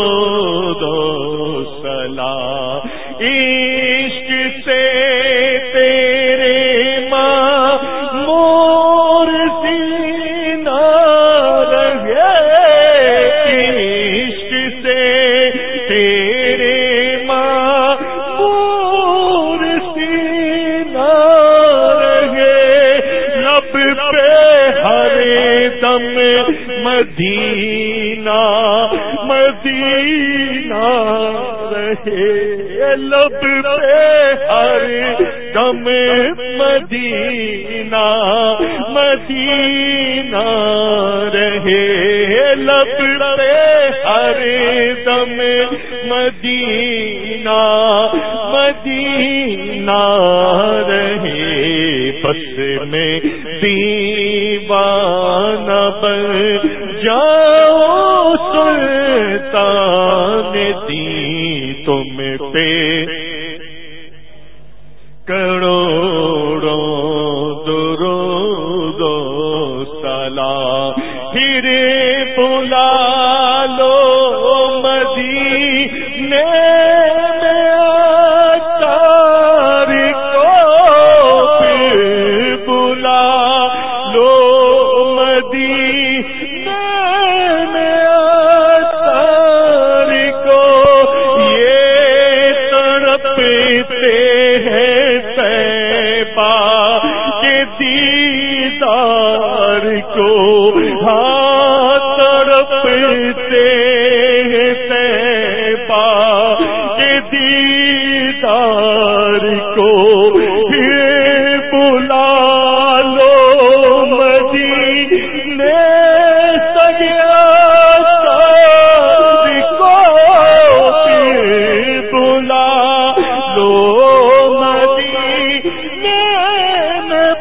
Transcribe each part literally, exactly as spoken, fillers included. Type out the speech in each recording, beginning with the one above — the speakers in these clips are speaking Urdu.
دو سلام عشق سے تیرے مامور سینہ رہے، عشق سے تیرے مامور سینہ رہے، لب پہ ہر دم مدینہ مدینہ رہے، لب پہ ہر دم مدینہ مدینہ رہے، لب پہ ہر دم مدینہ مدینہ رہے، بس میں دیوانہ بن جاؤ سلطان دی تم پہ کروڑوں درود و سلام، پھر بلا لو مدینے میں اتار کو، پھر بلا لو مدینے میں اتار کو، یہ تڑپتے ہیں طیبہ کے دیدار کو، ہاں تڑپتے ہیں طیبہ کے دیدار کو، یہ بلا لو مدینے سیادار کو، پھر بلا لو مدینے میں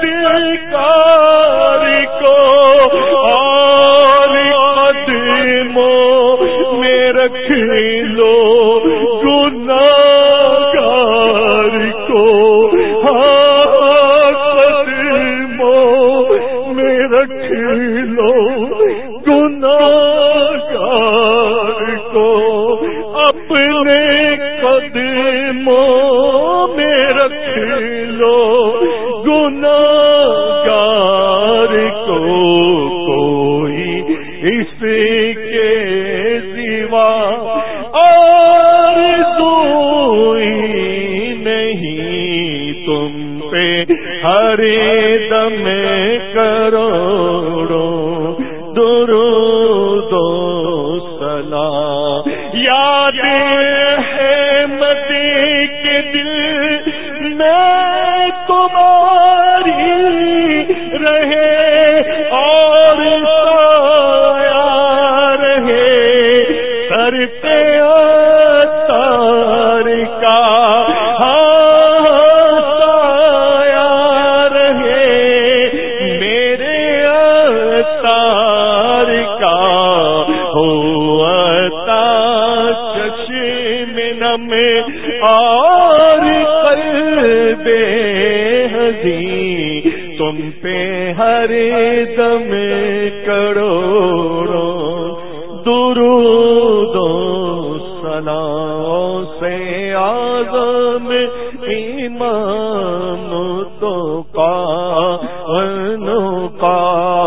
بدکار کو، اور قدموں میں رکھ لو گناہگار کو، ہاں قدموں میں رکھ لو گناہگار کو، اپنے قدموں میں رکھ لو گناہگار کو، کوئی اس کے سوا آرزوئی نہیں تم پہ ہر دم کروڑوں درود و سلام، یاد ہے مدی کے دل میں تمہاری رہے، اور سایہ رہے سر پہ اتار کا، ہاں سایہ رہے میرے اتار کا، ہو عطا چشم نم اور قلب حزین تم پہ ہر دم کروڑوں درود و سلام، سے اعظم امام تو قانو کا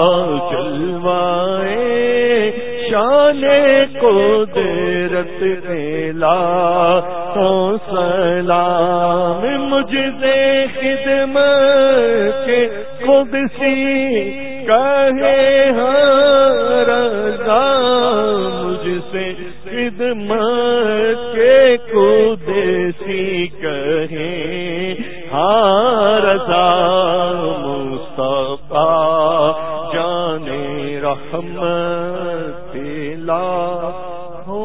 جلوائے شان قدرت لا تو سلام، مجھ سے خدمت کے خود سی کہے ہاں رضا، مجھ سے خدمت کے خود سی کہے ہاں رضا، مصطفیٰ جان رحمت لا ہو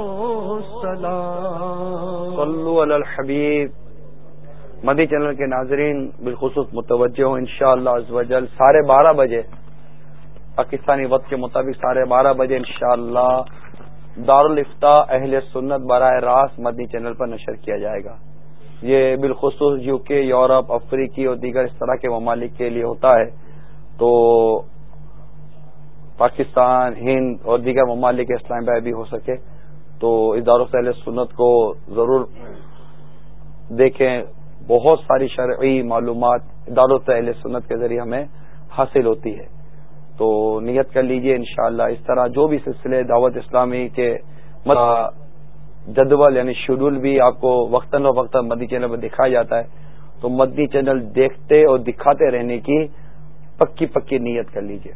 سلام۔ صلو علی الحبیب۔ مدی چینل کے ناظرین بالخصوص متوجہ ہوں انشاءاللہ عز و جل ساڑھے بارہ بجے پاکستانی وقت کے مطابق ساڑھے بارہ بجے انشاءاللہ دارالفتاح اہل سنت براہ راست مدنی چینل پر نشر کیا جائے گا۔ یہ بالخصوص یو کے، یورپ، افریقی اور دیگر اس طرح کے ممالک کے لیے ہوتا ہے، تو پاکستان، ہند اور دیگر ممالک اسلام میں بھی ہو سکے تو اس دارالفت اہل سنت کو ضرور دیکھیں. بہت ساری شرعی معلومات دارالفت اہل سنت کے ذریعے ہمیں حاصل ہوتی ہے. تو نیت کر لیجئے انشاءاللہ اس طرح جو بھی سلسلے دعوت اسلامی کے جدول یعنی شیڈول بھی آپ کو وقتاً فوقتاً مدنی چینل پر دکھایا جاتا ہے. تو مدنی چینل دیکھتے اور دکھاتے رہنے کی پکی پکی نیت کر لیجئے.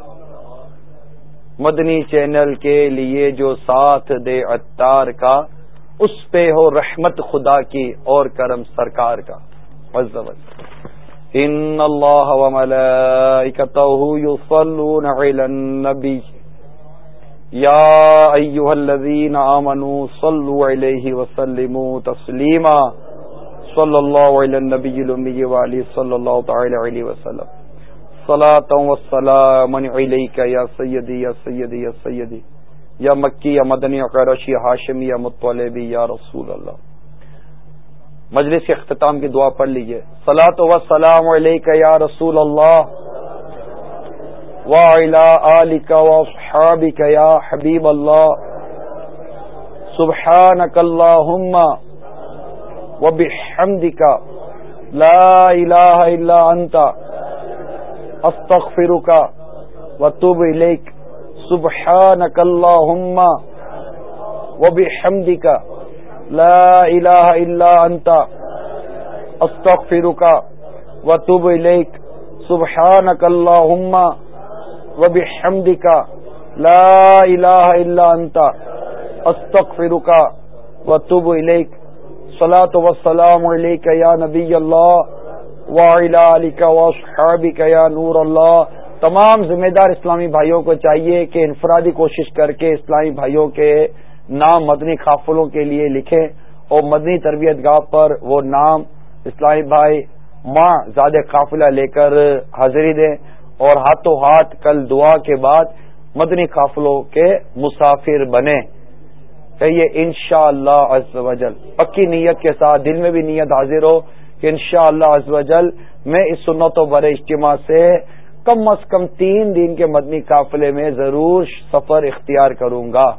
مدنی چینل کے لیے جو ساتھ دے عطار کا اس پہ ہو رحمت خدا کی اور کرم سرکار کا. عز وجل ان اللہ وملائکتہ یصلون علی النبی یا ایھا الذین آمنوا صلوا علیہ وسلموا تسلیما صلی اللہ علی النبی الامی وعلی صلی اللہ تعالی علیہ وسلم صلاۃ و سلام علیک یا سیدی یا سیدی یا سیدی یا مکی یا مدنی یا قریشی یا ہاشمی یا مطلبی یا رسول اللہ. مجلس کے اختتام کی دعا پڑھ لیجئے. صلاۃ و سلام علیک یا رسول اللہ وعلی آلک واصحابک یا حبیب اللہ. سبحانک اللہم وبحمدک لا الہ الا انت استغفرک واتوب الیک. سبحانک اللہم وبحمدک لا الہ الا انت استغفرک واتوب الیک. سبحانک اللہم وبحمدک لا الہ الا انت استغفرک واتوب الیک. صلاۃ و سلام علیک یا نبی اللہ وعلی آلک واصحابک یا نور اللہ. تمام ذمہ دار اسلامی بھائیوں کو چاہیے کہ انفرادی کوشش کر کے اسلامی بھائیوں کے نام مدنی قافلوں کے لیے لکھیں اور مدنی تربیت گاہ پر وہ نام اسلامی بھائی ماں زیادہ قافلہ لے کر حاضری دیں اور ہاتھوں ہاتھ کل دعا کے بعد مدنی قافلوں کے مسافر بنیں. کہیے انشاءاللہ عز وجل پکی نیت کے ساتھ دل میں بھی نیت حاضر ہو کہ انشاءاللہ عز وجل میں اس سنت و برے اجتماع سے کم از کم تین دن کے مدنی قافلے میں ضرور سفر اختیار کروں گا.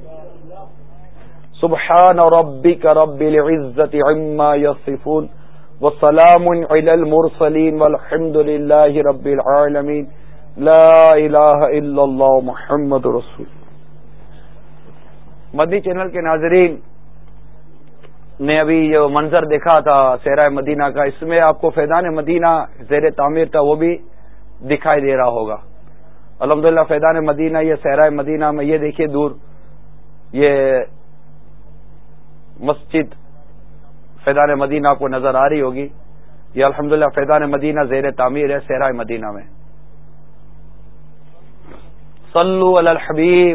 سبحان ربک رب العزت عما یصفون وسلام علی المرسلین والحمد للہ رب العالمین. لا الہ الا اللہ محمد رسول. مدنی چینل کے ناظرین نے ابھی جو منظر دیکھا تھا صحرائے مدینہ کا، اس میں آپ کو فیضان مدینہ زیر تعمیر تھا وہ بھی دکھائی دے رہا ہوگا. الحمدللہ فیضان مدینہ یہ صحرائے مدینہ میں یہ دیکھیے دور یہ مسجد فیضان مدینہ آپ کو نظر آ رہی ہوگی. یہ الحمدللہ فیضان مدینہ زیر تعمیر ہے صحرائے مدینہ میں. صلو علی الحبیب.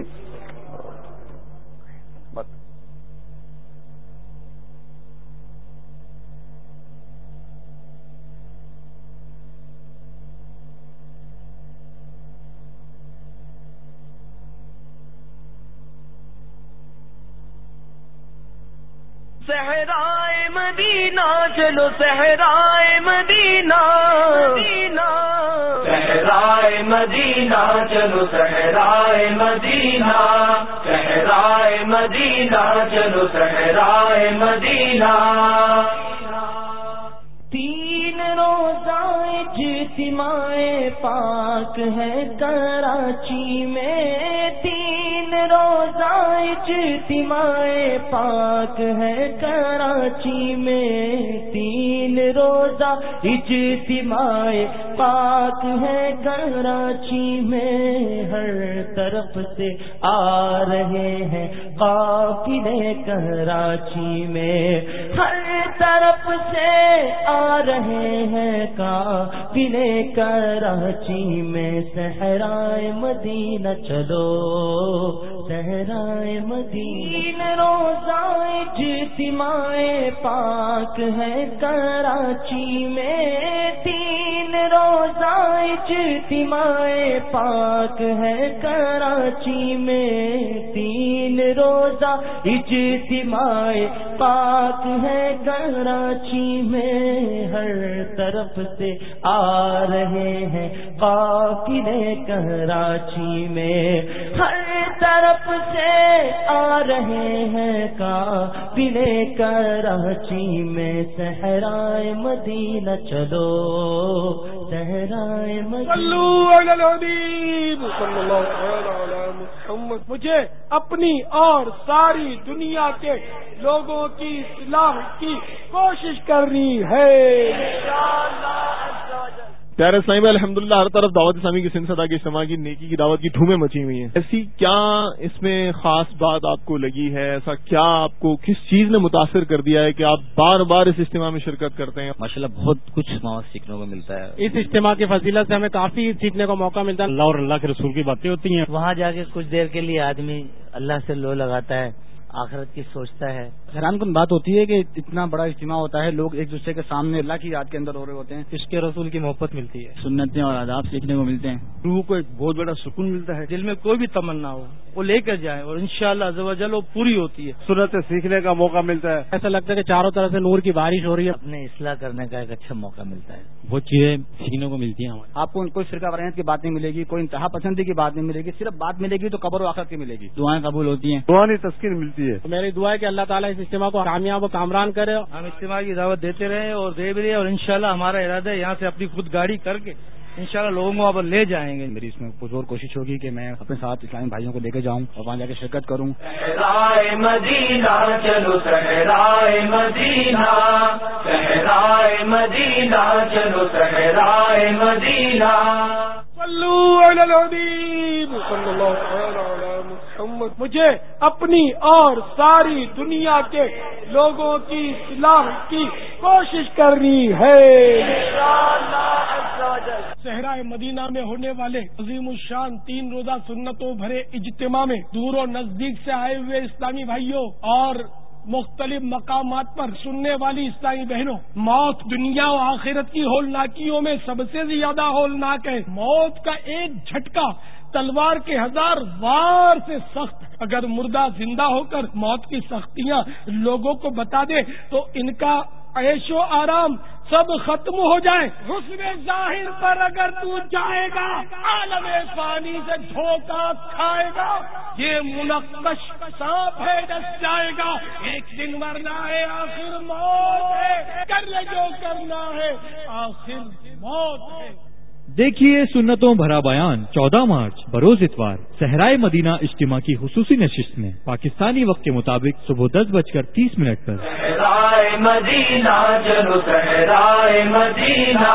صحرائے مدینہ چلو صحرائے مدینہ صحرائے مدینہ چلو صحرائے مدینہ صحرائے مدینہ چلو صحرائے مدینہ. تین روزہ اجتماع پاک ہے کراچی میں. تین روزہ اجتماع پاک ہے کراچی میں. تین روزہ اجتماع پاک ہے کراچی میں. ہر طرف سے آ رہے ہیں قافلے کراچی میں. ہر طرف سے آ رہے ہیں قافلے کراچی میں. صحرائے مدینہ چلو صحرائے مدینہ. روزہ اجتماع پاک ہے کراچی میں. تین روزہ اجتماع پاک ہے کراچی میں، تین روزہ اجتماع پاک ہے کراچی میں، ہر طرف سے آ رہے ہیں قافلے کراچی میں، ہر طرف سے آ رہے ہیں قافلے کراچی میں، صحرائے مدینہ چلو صحرائے مدینہ۔ مجھے اپنی اور ساری دنیا کے لوگوں کی اصلاح کی کوشش کرنی ہے۔ پیارے اسلامی بھائی، الحمدللہ ہر طرف دعوت اسلامی کی سلسلہ کی اجتماع کی نیکی کی دعوت کی دھومیں مچی ہوئی ہیں، ایسی کیا اس میں خاص بات آپ کو لگی ہے؟ ایسا کیا آپ کو کس چیز نے متاثر کر دیا ہے کہ آپ بار بار اس اجتماع میں شرکت کرتے ہیں؟ ماشاءاللہ بہت کچھ وہاں سیکھنے کو ملتا ہے، اس اجتماع کی فضیلت سے ہمیں کافی سیکھنے کا موقع ملتا ہے، اللہ اور اللہ کے رسول کی باتیں ہوتی ہیں، وہاں جا کے کچھ دیر کے لیے آدمی اللہ سے لو لگاتا ہے، آخرت کی سوچتا ہے۔ حیران کن بات ہوتی ہے کہ اتنا بڑا اجتماع ہوتا ہے، لوگ ایک دوسرے کے سامنے اللہ کی یاد کے اندر ہو رہے ہوتے ہیں، عشق رسول کی محبت ملتی ہے، سنتیں اور آداب سیکھنے کو ملتے ہیں، روح کو ایک بہت بڑا سکون ملتا ہے، دل میں کوئی بھی تمنا ہو وہ لے کر جائے اور انشاءاللہ عز و جل وہ پوری ہوتی ہے، سنتیں سیکھنے کا موقع ملتا ہے، ایسا لگتا ہے کہ چاروں طرف سے نور کی بارش ہو رہی ہے، اپنے اصلاح کرنے کا ایک اچھا موقع ملتا ہے، بہت چیزیں سیکھنے کو ملتی ہیں ہمارے۔ آپ کو کوئی فرقہ وارانیت کی بات نہیں ملے گی، کوئی انتہا پسندی کی بات نہیں ملے گی، صرف بات ملے گی تو قبر و آخرت کی ملے گی، دعائیں قبول ہوتی ہیں، روحانی تسکین ملتی ہے۔ میری دعا ہے کہ اللہ تعالیٰ اس اجتماع کو کامیاب و کامران کرے، ہم اجتماع کی دعوت دیتے رہے اور دے بھی رہے، اور انشاءاللہ ہمارا ارادہ ہے یہاں سے اپنی خود گاڑی کر کے انشاءاللہ لوگوں کو وہاں پر لے جائیں گے۔ میری اس میں پرزور کوشش ہوگی کہ میں اپنے ساتھ اسلامی بھائیوں کو لے کے جاؤں اور وہاں جا کے شرکت کروں۔ صحرائے مدینہ چلو صحرائے مدینہ، صحرائے مدینہ چلو صحرائے مدینہ۔ صلو علی الحبیب صلی اللہ علیہ محمد۔ مجھے اپنی اور ساری دنیا کے لوگوں کی اصلاح کی کوشش کرنی ہے۔ صحرائے مدینہ میں ہونے والے عظیم الشان تین روزہ سنتوں بھرے اجتماع میں دور و نزدیک سے آئے ہوئے اسلامی بھائیوں اور مختلف مقامات پر سننے والی اسلامی بہنوں، موت دنیا و آخرت کی ہولناکیوں میں سب سے زیادہ ہولناک ہے۔ موت کا ایک جھٹکا تلوار کے ہزار وار سے سخت ہے۔ اگر مردہ زندہ ہو کر موت کی سختیاں لوگوں کو بتا دے تو ان کا عیش و آرام سب ختم ہو جائے۔ حسن ظاہر پر اگر تو جائے گا عالم فانی سے دھوکہ کھائے گا، یہ منقش سانپ ہے ڈس جائے گا، ایک دن مرنا ہے آخر موت ہے، کر لے جو کرنا ہے آخر موت ہے۔ دیکھیے سنتوں بھرا بیان چودہ مارچ بروز اتوار صحرائے مدینہ اجتماع کی خصوصی نشست میں پاکستانی وقت کے مطابق صبح دس بج کر تیس منٹ پر۔ صحرائے مدینہ چلو صحرائے مدینہ،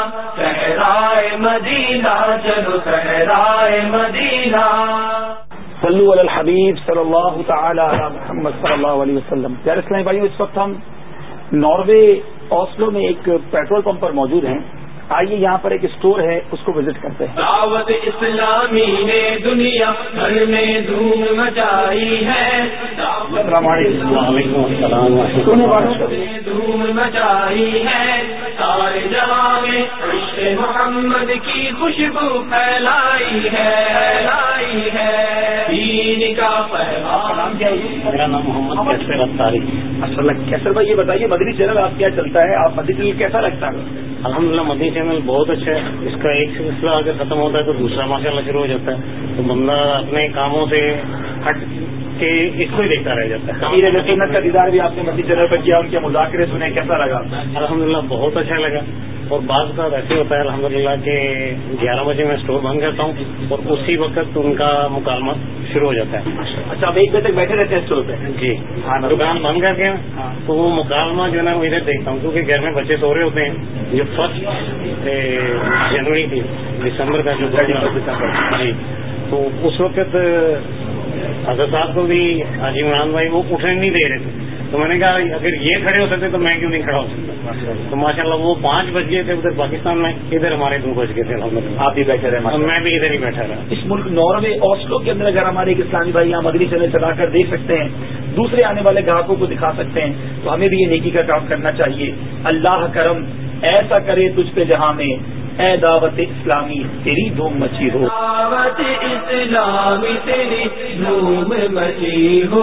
صحرائے مدینہ چلو صحرائے مدینہ۔ صلو علی الحبیب صلی اللہ تعالی علی محمد صلی اللہ علیہ وسلم۔ پیارے اسلامی بھائیو، اس وقت ہم ناروے اوسلو میں ایک پیٹرول پمپ پر موجود ہیں۔ آئیے یہاں پر ایک اسٹور ہے، اس کو وزٹ کرتے ہیں۔ دعوت اسلامی نے دنیا بھر میں دھوم مچائی ہے، السلام علیکم۔ وعلیکم السلام۔ دھوم مچائی ہے، سارے جہاں میں عشق محمد کی خوشبو پھیلائی ہے، پھیلائی ہے، دین کا پیغام۔ میرا نام محمد کیسر اتاری۔ اچھا کیسر بھائی، یہ بتائیے مدنی چینل آپ کیا چلتا ہے، آپ مدنی چینل کیسا لگتا ہے؟ الحمدللہ مدنی چینل بہت اچھا ہے، اس کا ایک سلسلہ اگر ختم ہوتا ہے تو دوسرا ماشاءاللہ شروع ہو جاتا ہے، تو بندہ اپنے کاموں سے ہٹ کے اس کو ہی دیکھتا رہ جاتا ہے۔ امیر سنت کا دیدار بھی آپ نے مدنی چینل پر کیا، ان کے مذاکرے سنے، کیسا لگا؟ الحمدللہ بہت اچھا لگا، اور بعض کا ایسے ہوتا ہے الحمدللہ کہ گیارہ بجے میں اسٹور بند کرتا ہوں اور اسی وقت ان کا مکالمہ شروع ہو جاتا ہے۔ اچھا، آپ ایک بجے تک بیٹھے رہتے ہیں اسٹور پہ؟ جی ہاں، دکان بند کر کے تو وہ مکالمہ جو ہے نا وہ ادھر دیکھتا ہوں، کیونکہ گھر میں بچے سو رہے ہوتے ہیں۔ جو فرسٹ جنوری تھی دسمبر کا جو جی، تو اس وقت حضرت صاحب کو بھی حاجی عمران بھائی وہ اٹھنے نہیں دے رہے تھے، تو میں نے کہا اگر یہ کھڑے ہو سکتے تو میں کیوں نہیں کھڑا ہو سکتا، تو ماشاءاللہ وہ پانچ بج گئے تھے ادھر پاکستان میں، ادھر ہمارے دو بج گئے تھے الحمدللہ۔ آپ بھی بیٹھے رہے؟ میں بھی ادھر ہی بیٹھا رہا۔ اس ملک ناروے اوسلو کے اندر اگر ہمارے ایک اسلامی بھائی یہاں مدنی چینل چلا کر دیکھ سکتے ہیں، دوسرے آنے والے گاہکوں کو دکھا سکتے ہیں، تو ہمیں بھی یہ نیکی کا کام کرنا چاہیے۔ اللہ کرم ایسا کرے تجھ پہ جہاں میں اے دعوت اسلامی تیری دھوم مچی ہو، دعوت اسلامی تیری دھوم مچی ہو۔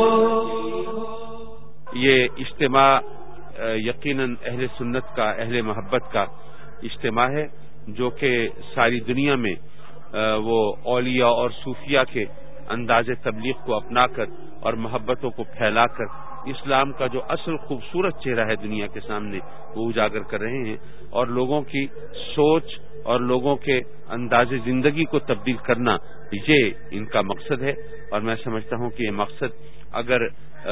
یہ اجتماع یقیناً اہل سنت کا، اہل محبت کا اجتماع ہے، جو کہ ساری دنیا میں وہ اولیاء اور صوفیاء کے انداز تبلیغ کو اپنا کر اور محبتوں کو پھیلا کر اسلام کا جو اصل خوبصورت چہرہ ہے دنیا کے سامنے وہ اجاگر کر رہے ہیں، اور لوگوں کی سوچ اور لوگوں کے انداز زندگی کو تبدیل کرنا یہ ان کا مقصد ہے۔ اور میں سمجھتا ہوں کہ یہ مقصد اگر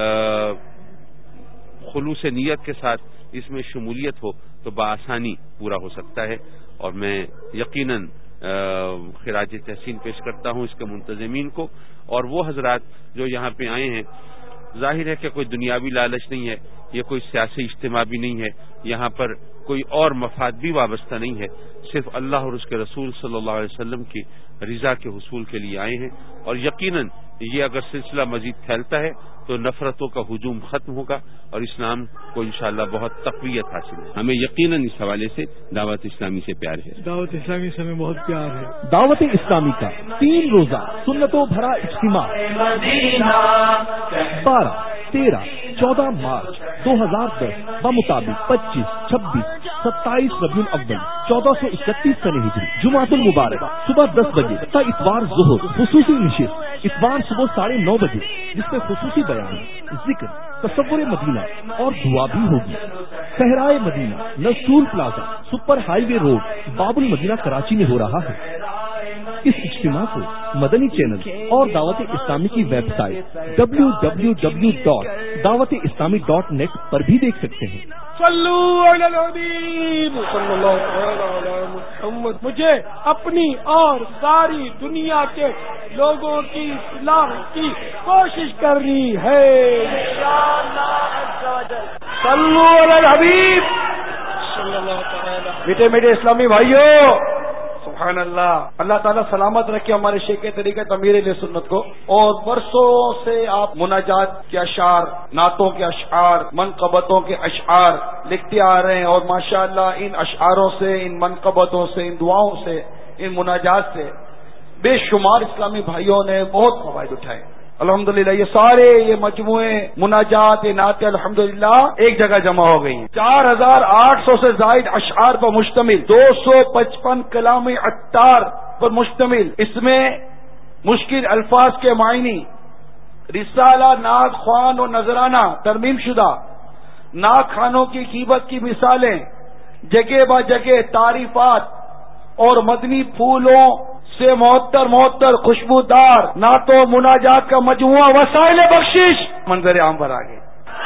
خلوص نیت کے ساتھ اس میں شمولیت ہو تو بآسانی پورا ہو سکتا ہے، اور میں یقیناً خراج تحسین پیش کرتا ہوں اس کے منتظمین کو اور وہ حضرات جو یہاں پہ آئے ہیں۔ ظاہر ہے کہ کوئی دنیاوی لالچ نہیں ہے، یہ کوئی سیاسی اجتماع بھی نہیں ہے، یہاں پر کوئی اور مفاد بھی وابستہ نہیں ہے، صرف اللہ اور اس کے رسول صلی اللہ علیہ وسلم کی رضا کے حصول کے لیے آئے ہیں، اور یقیناً یہ اگر سلسلہ مزید پھیلتا ہے تو نفرتوں کا ہجوم ختم ہوگا اور اسلام کو انشاءاللہ بہت تقویت حاصل ہے۔ ہمیں یقیناً اس حوالے سے دعوت اسلامی سے پیار ہے، دعوت اسلامی سے ہمیں بہت پیار ہے۔ دعوت اسلامی کا تین روزہ سنتوں بھرا اجتماع بارہ تیرہ چودہ مارچ دو ہزار دس بمطابق پچیس چھبیس ستائیس ربیع الاول چودہ سو اکتیس سن ہجری جمعۃ المبارک صبح دس بجے تا اتوار ظہر خصوصی نشست اتوار صبح ساڑھے نو بجے، جس میں خصوصی بیان، ذکر، تصور مدینہ اور دعا بھی ہوگی۔ صحرائے مدینہ نسول پلازا سپر ہائی وے روڈ باب المدینہ کراچی میں ہو رہا ہے۔ اس اجتماع کو مدنی چینل اور دعوت اسلامی کی website W W W dot Dawat Islami dot net پر بھی دیکھ سکتے ہیں۔ صلو علی الحبیب صلی اللہ علیہ محمد۔ مجھے اپنی اور ساری دنیا کے لوگوں کی اصلاح کی کوشش کرنی ہے۔ صلو علی الحبیب صلی اللہ تعالی۔ میٹھے میٹھے اسلامی بھائیوں، سبحان اللہ، اللہ تعالیٰ سلامت رکھے ہمارے شیخ طریقہ امیر اہل سنت کو۔ اور برسوں سے آپ مناجات کے اشعار، نعتوں کے اشعار، منقبتوں کے اشعار لکھتے آ رہے ہیں، اور ماشاءاللہ ان اشعاروں سے، ان منقبتوں سے، ان دعاؤں سے، ان مناجات سے بے شمار اسلامی بھائیوں نے بہت فوائد اٹھائے الحمدللہ۔ یہ سارے یہ مجموعے مناجات، یہ نعتیں الحمدللہ ایک جگہ جمع ہو گئی ہیں۔ چار ہزار آٹھ سو سے زائد اشعار پر مشتمل، دو سو پچپن کلامی عطار پر مشتمل، اس میں مشکل الفاظ کے معنی، رسالہ، نعت خوان اور نذرانہ ترمیم شدہ، نعت خانوں کی غیبت کی مثالیں، جگہ با جگہ تعریفات اور مدنی پھولوں سے معطر معطر خوشبودار نعتوں مناجات کا مجموعہ، وسائل بخشش منظر عام پر آ گئے۔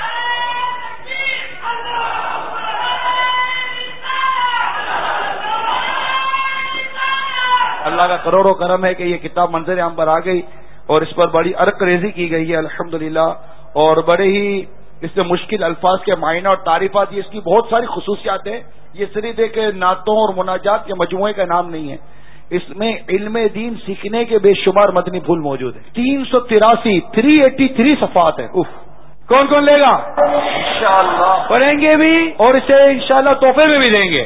اللہ کا کروڑوں کرم ہے کہ یہ کتاب منظر عام پر آ گئی اور اس پر بڑی عرق ریزی کی گئی ہے الحمدللہ، اور بڑے ہی اس میں مشکل الفاظ کے معنی اور تعریفات، یہ اس کی بہت ساری خصوصیات ہیں۔ یہ صرف ایک نعتوں اور مناجات کے مجموعے کا نام نہیں ہے، اس میں علم دین سیکھنے کے بے شمار مدنی پھول موجود ہیں۔ تین سو تراسی تھری ایٹی تھری صفحات ہیں۔ اف، کون کون لے گا؟ انشاءاللہ پڑھیں گے بھی اور اسے انشاءاللہ تحفے میں بھی دیں گے۔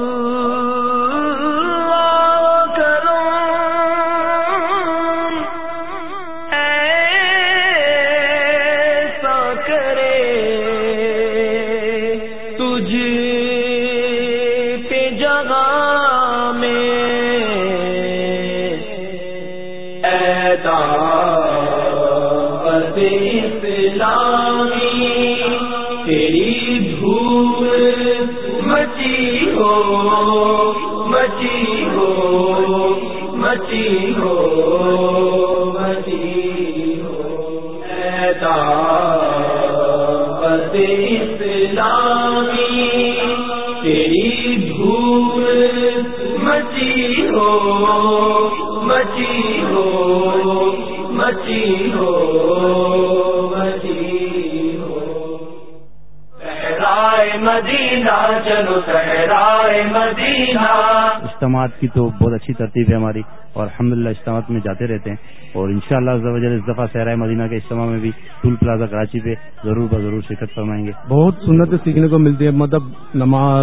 اجتماعات کی تو بہت اچھی ترتیب ہے ہماری، اور الحمدللہ اجتماعات میں جاتے رہتے ہیں، اور انشاءاللہ عز و جل اس دفعہ صحرائے مدینہ کے اجتماع میں بھی ٹول پلازا کراچی پہ ضرور بضرور شرکت فرمائیں گے۔ بہت سنتیں سیکھنے کو ملتی ہے، مطلب نماز،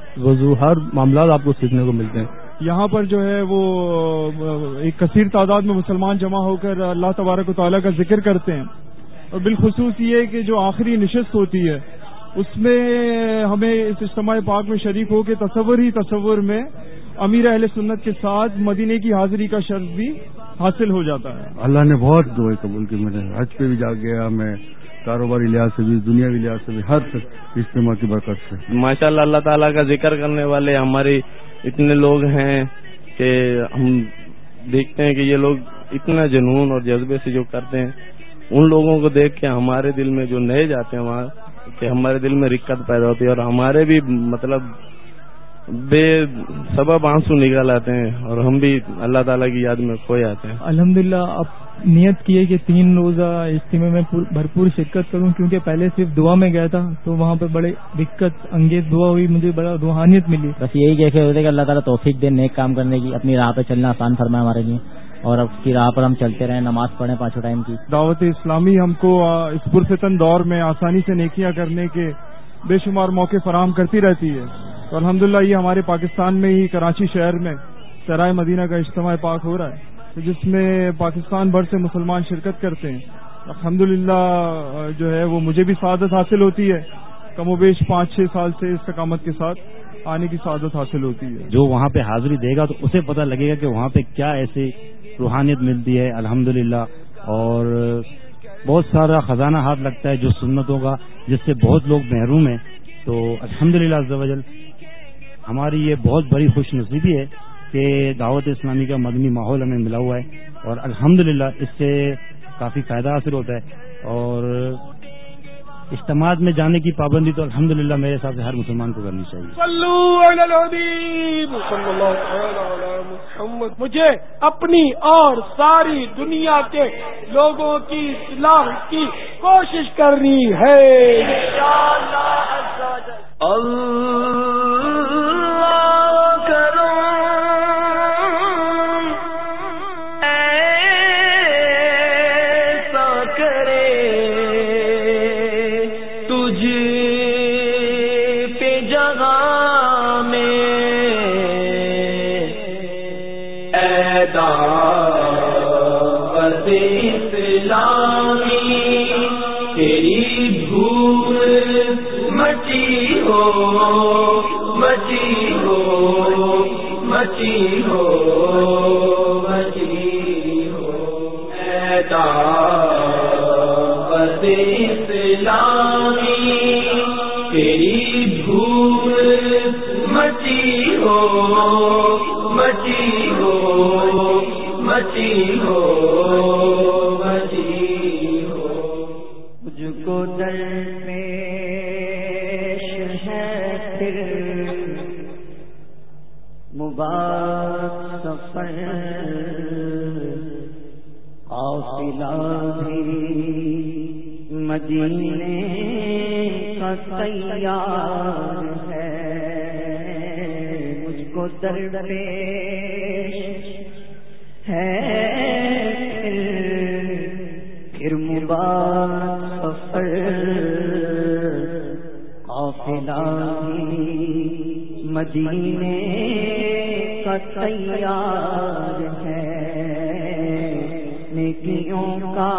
وضو، ہر معاملات آپ کو سیکھنے کو ملتے ہیں. یہاں پر جو ہے وہ ایک کثیر تعداد میں مسلمان جمع ہو کر اللہ تبارک و تعالیٰ کا ذکر کرتے ہیں، اور بالخصوص یہ کہ جو آخری نشست ہوتی ہے اس میں ہمیں اس اجتماع پاک میں شریک ہو کے تصور ہی تصور میں امیر اہل سنت کے ساتھ مدینے کی حاضری کا شرف بھی حاصل ہو جاتا ہے. اللہ نے بہت دعائیں قبول کی. میں نے حج پہ بھی جا گیا، میں کاروباری لحاظ سے بھی، دنیاوی لحاظ سے بھی، ہر اجتماع کی برکت سے. ماشاء اللہ اللہ تعالیٰ کا ذکر کرنے والے ہمارے اتنے لوگ ہیں کہ ہم دیکھتے ہیں کہ یہ لوگ اتنا جنون اور جذبے سے جو کرتے ہیں، ان لوگوں کو دیکھ کے ہمارے دل میں جو نئے جاتے ہیں وہاں کہ ہمارے دل میں رکت پیدا ہوتی ہے، اور ہمارے بھی مطلب بے سبب آنسو نکل آتے ہیں، اور ہم بھی اللہ تعالیٰ کی یاد میں کھوئے آتے ہیں. الحمدللہ اب نیت کی ہے کہ تین روزہ اجتماع میں بھرپور شرکت کروں، کیونکہ پہلے صرف دعا میں گیا تھا تو وہاں پہ بڑے دقت انگیز دعا ہوئی، مجھے بڑا روحانیت ملی. بس یہی کیسے ہوتے کہ اللہ تعالیٰ توفیق دے نیک کام کرنے کی، اپنی راہ پہ چلنا آسان فرمائے ہمارے لیے، اور اب کی راہ پر ہم چلتے رہیں، نماز پڑھیں پانچوں ٹائم کی. دعوت اسلامی ہم کو اس پرفتن دور میں آسانی سے نیکیاں کرنے کے بے شمار موقع فراہم کرتی رہتی ہے. تو الحمدللہ یہ ہمارے پاکستان میں ہی کراچی شہر میں سرائے مدینہ کا اجتماع پاک ہو رہا ہے، جس میں پاکستان بھر سے مسلمان شرکت کرتے ہیں. الحمدللہ جو ہے وہ مجھے بھی سعادت حاصل ہوتی ہے، کم و بیش پانچ چھ سال سے استقامت کے ساتھ آنے کی سعادت حاصل ہوتی ہے. جو وہاں پہ حاضری دے گا تو اسے پتہ لگے گا کہ وہاں پہ کیا ایسی روحانیت ملتی ہے الحمدللہ، اور بہت سارا خزانہ ہاتھ لگتا ہے جو سنتوں کا، جس سے بہت لوگ محروم ہیں. تو الحمدللہ عز و جل ہماری یہ بہت بڑی خوش نصیبی ہے کہ دعوت اسلامی کا مدنی ماحول ہمیں ملا ہوا ہے، اور الحمدللہ اس سے کافی فائدہ حاصل ہوتا ہے. اور اجتماعات میں جانے کی پابندی تو الحمدللہ میرے حساب سے ہر مسلمان کو کرنی چاہیے. صلو علی الحبیب صلی اللہ تعالی علی محمد. مجھے اپنی اور ساری دنیا کے لوگوں کی اصلاح کی کوشش کرنی ہے. اللہ کرو مچی ہو مچی ہو مچی ہو اے دعوت اسلامی تیری دھوم مچی ہو مچی ہو مچی ہو مچی ہو. مجھ کو درپیش ہے پھر مبارک سفر، قافلہ بھی مدینے کا تیار ہے. مجھ کو درپیش ہے پھر مبارک سفر، قافلہ بھی مدینے کا تیار ہے. نیکیوں کا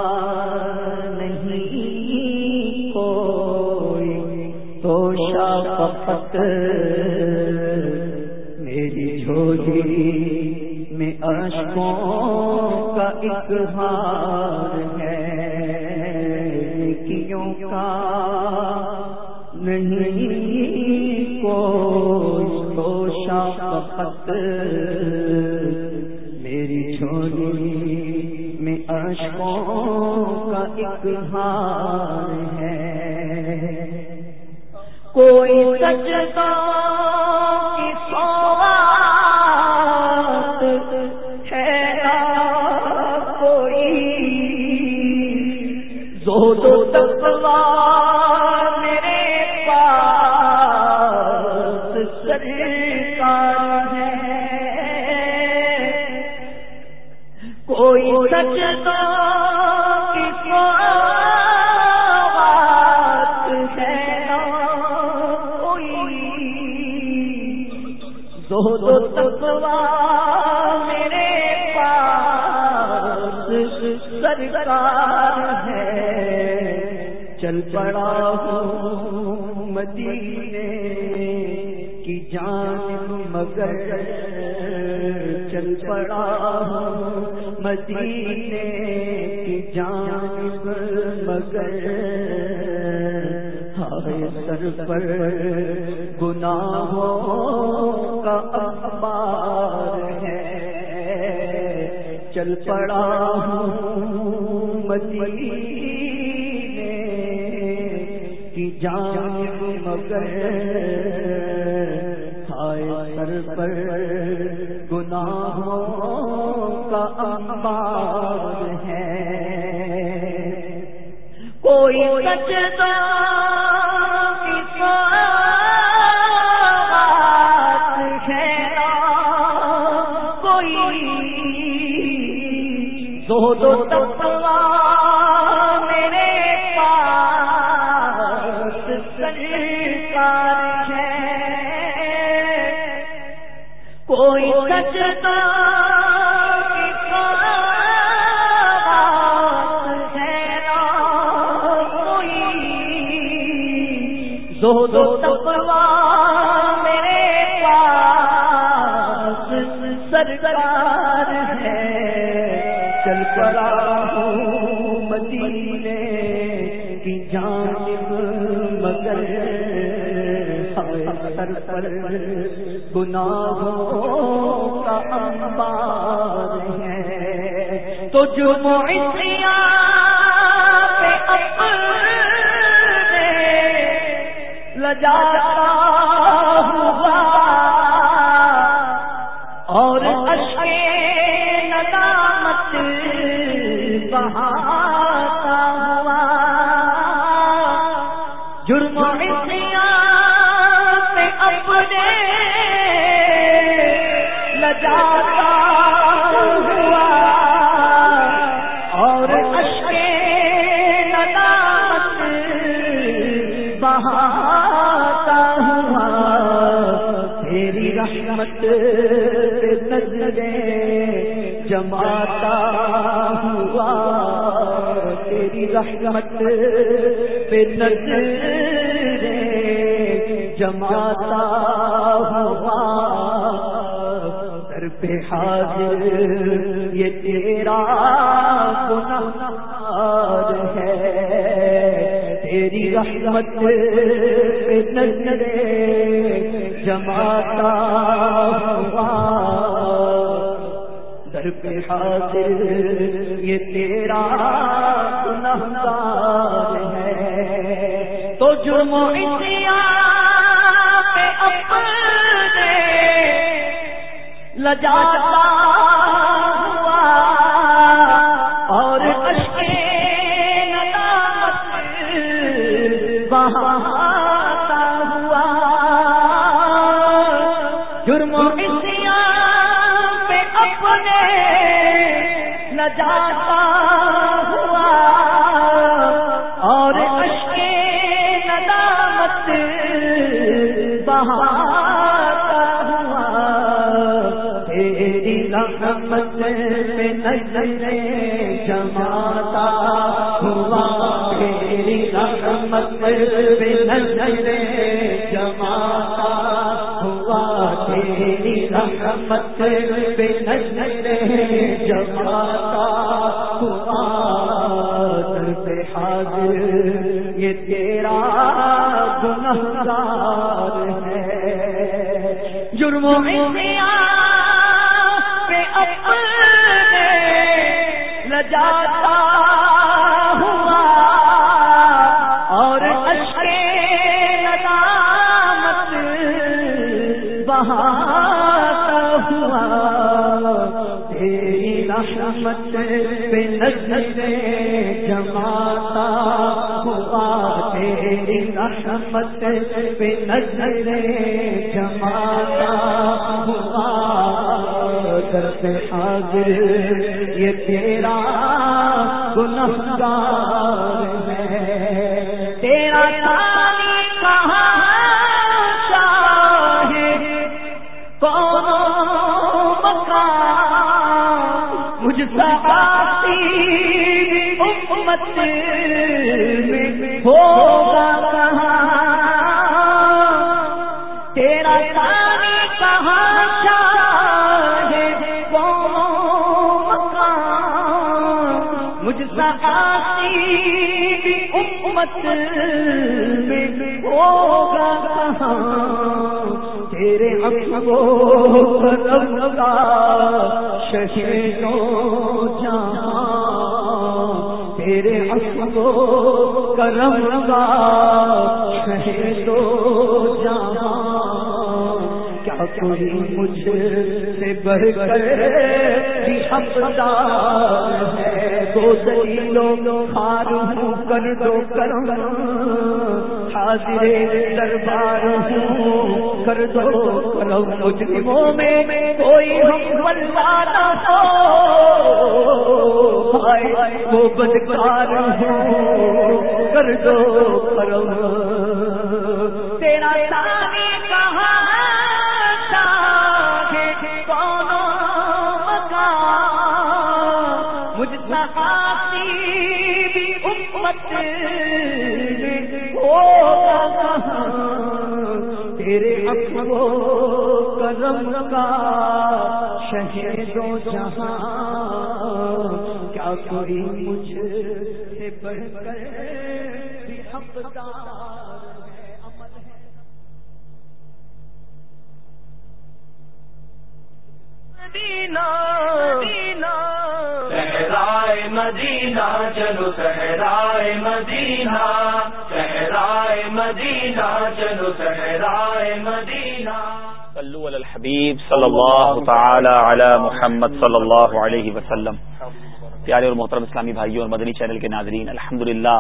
نہیں کوئی توشہ فقط میری جھولی میں اشکوں کا ایک ہار ہے. نیکیوں کا نہیں کوئی توشہ فقط میری جھولی میں اشکوں کا ایک ہار ہے. کوئی سجدہ کی سوغات ہے، کوئی زہد و تقویٰ میرے پاس سرکار ہے. کوئی سجدہ کی سوغات ہے، کوئی سرکار ہے چل پڑا ہوں مدینے کی جانب مگر چل پڑا ہوں مدینے کی جانب مگر ہائے سر پر گناہوں کا اخبار ہے چل پڑا ہوں مدینے کی جانب مگر ہائے سر پر گناہوں کا انبار ہے کوئی سجدہ کی ساتھ ہے کوئی زہد و تقویٰ میرے پاس سرکار ہے کوئی سجدہ کی ساتھ ہے کوئی زہد و تقویٰ میرے پاس سرکار ہے چل پڑا ہوں مدینے کی جانب مگر سر پر گناہوں کا انبار ہے تو جو معصیاں پہ اپنے لجاتا ہوا اور اشکے ندامت بہاتا ہوا جرم عصیاں پہ اپنے لجاتا ہوا اور اشکے ندامت بہاتا ہوا تیری رحمت نظریں جماتا ہوا تیری رحمت پہ نظریں جماتا ہوا در پہ حاضر یہ تیرا گناہگار ہے تیری رحمت پہ نظریں جماتا ہوا در پہ حاضر یہ تیرا گناہگار ہے تو جرم و عصیاں پہ اپنے لجاتا ہوا اور اشکے ندامت بہاتا ہوا جرم و عصیاں پہ اپنے لجاتا ہوا اور اشکے ندامت بہاتا ہوا تیری رحمت پہ نظریں جماتا ہوا تیری رحمت پہ نظریں جماتا ہوا تیری رحمت پہ نظریں جماتا ہوا در پہ حاضر یہ تیرا گناہگار ہے جرم و عصیاں پہ اپنے لجاتا ہوا اور اشکے ندامت بہاتا ہوا تیری رحمت پہ نظریں جماتا ہوا تیری رحمت پہ نظریں جماتا ہوا در پہ حاضر یہ تیرا گناہگار ہے تیرا تالی کہاں شاہ کون مقام مجھ سا ہوگا کہاں تیرا ثانی کہاں چاہے وہ مقام مجھ سا عاصی امت میں ہوگا کہاں تیرے عفو و کرم کا شہید و جہاں تیرے عفو و کرم کا شہید و جہاں کیا کوئی مجھ سے بڑھ کر بھی حقدار ہے دو دلیلوں خار ہوں کر دو کرم حاضر دربار ہوں کر دو کرم مجرموں میں کوئی ہم واللہ نہ ہو ہائے وہ بدکار ہوں کر دو کرم تیرا ثانی کہاں مجھ سخاتی بھی امت ہوگا کہاں تیرے عفو و کرم کا شہید و جہاں کیا کوئی مجھ سے بڑھ کر بھی حقدار ہے عمل ہے مدینہ مدینہ صحرائے مدینہ چلو صحرائے مدینہ صحرائے مدینہ چلو صحرائے مدینہ صلو علی الحبیب صلی اللہ تعالی علی محمد صلی اللہ علیہ وسلم. پیارے اور محترم اسلامی بھائیوں اور مدنی چینل کے ناظرین، الحمدللہ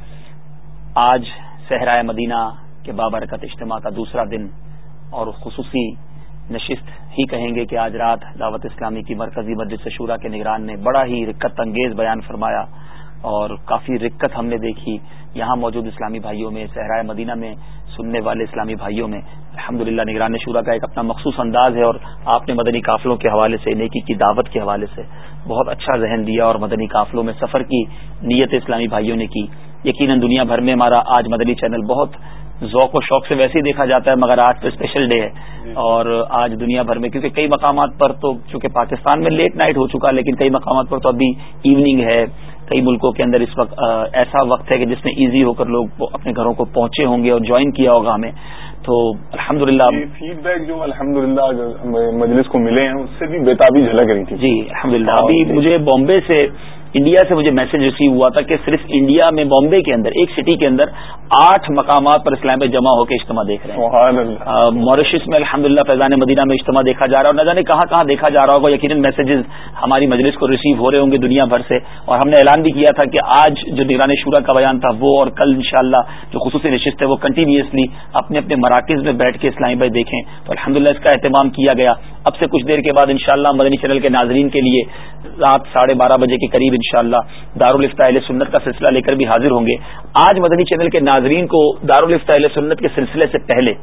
آج صحرائے مدینہ کے بابرکت اجتماع کا دوسرا دن اور خصوصی نشست ہی کہیں گے کہ آج رات دعوت اسلامی کی مرکزی مجلس شورا کے نگران نے بڑا ہی رکت انگیز بیان فرمایا اور کافی رکت ہم نے دیکھی یہاں موجود اسلامی بھائیوں میں، صحرائے مدینہ میں سننے والے اسلامی بھائیوں میں. الحمدللہ نگران شورا کا ایک اپنا مخصوص انداز ہے اور آپ نے مدنی قافلوں کے حوالے سے، نیکی کی دعوت کے حوالے سے بہت اچھا ذہن دیا اور مدنی قافلوں میں سفر کی نیت اسلامی بھائیوں نے کی. یقیناً دنیا بھر میں ہمارا آج مدنی چینل بہت ذوق و شوق سے ویسے ہی دیکھا جاتا ہے، مگر آج تو اسپیشل ڈے ہے اور آج دنیا بھر میں کیونکہ کئی مقامات پر تو چونکہ پاکستان میں لیٹ نائٹ ہو چکا، لیکن کئی مقامات پر تو ابھی ایوننگ ہے. کئی ملکوں کے اندر اس وقت ایسا وقت ہے کہ جس میں ایزی ہو کر لوگ اپنے گھروں کو پہنچے ہوں گے اور جوائن کیا ہوگا ہمیں. تو الحمدللہ فیڈ بیک جو الحمدللہ مجلس کو ملے ہیں اس سے بھی بےتابی جھلک رہی تھی. جی الحمدللہ. ابھی مجھے بامبے سے انڈیا سے مجھے میسج ریسیو ہوا تھا کہ صرف انڈیا میں بامبے کے اندر ایک سٹی کے اندر آٹھ مقامات پر اسلام میں جمع ہو کے اجتماع دیکھ رہے ہیں. موریشس میں الحمدللہ فیضان مدینہ میں اجتماع دیکھا جا رہا ہے اور نہ جانے کہاں کہاں دیکھا جا رہا ہوگا. یقیناً میسیجز ہماری مجلس کو ریسیو ہو رہے ہوں گے دنیا بھر سے اور ہم نے اعلان بھی کیا تھا کہ آج جو نگران شورا کا بیان تھا وہ اور کل انشاءاللہ جو خصوصی نشست ہے وہ کنٹینیوسلی اپنے اپنے مراکز میں بیٹھ کے اسلامی بھائی دیکھیں. تو الحمدللہ اس کا اہتمام کیا گیا. اب سے کچھ دیر کے بعد انشاءاللہ مدنی چینل کے ناظرین کے لیے رات ساڑھے بارہ بجے کے قریب انشاءاللہ دارالفتہ اہل سنت کا سلسلہ لے کر بھی حاضر ہوں گے. آج مدنی چینل کے ناظرین کو دارالفتہ اہل سنت کے سلسلے سے پہلے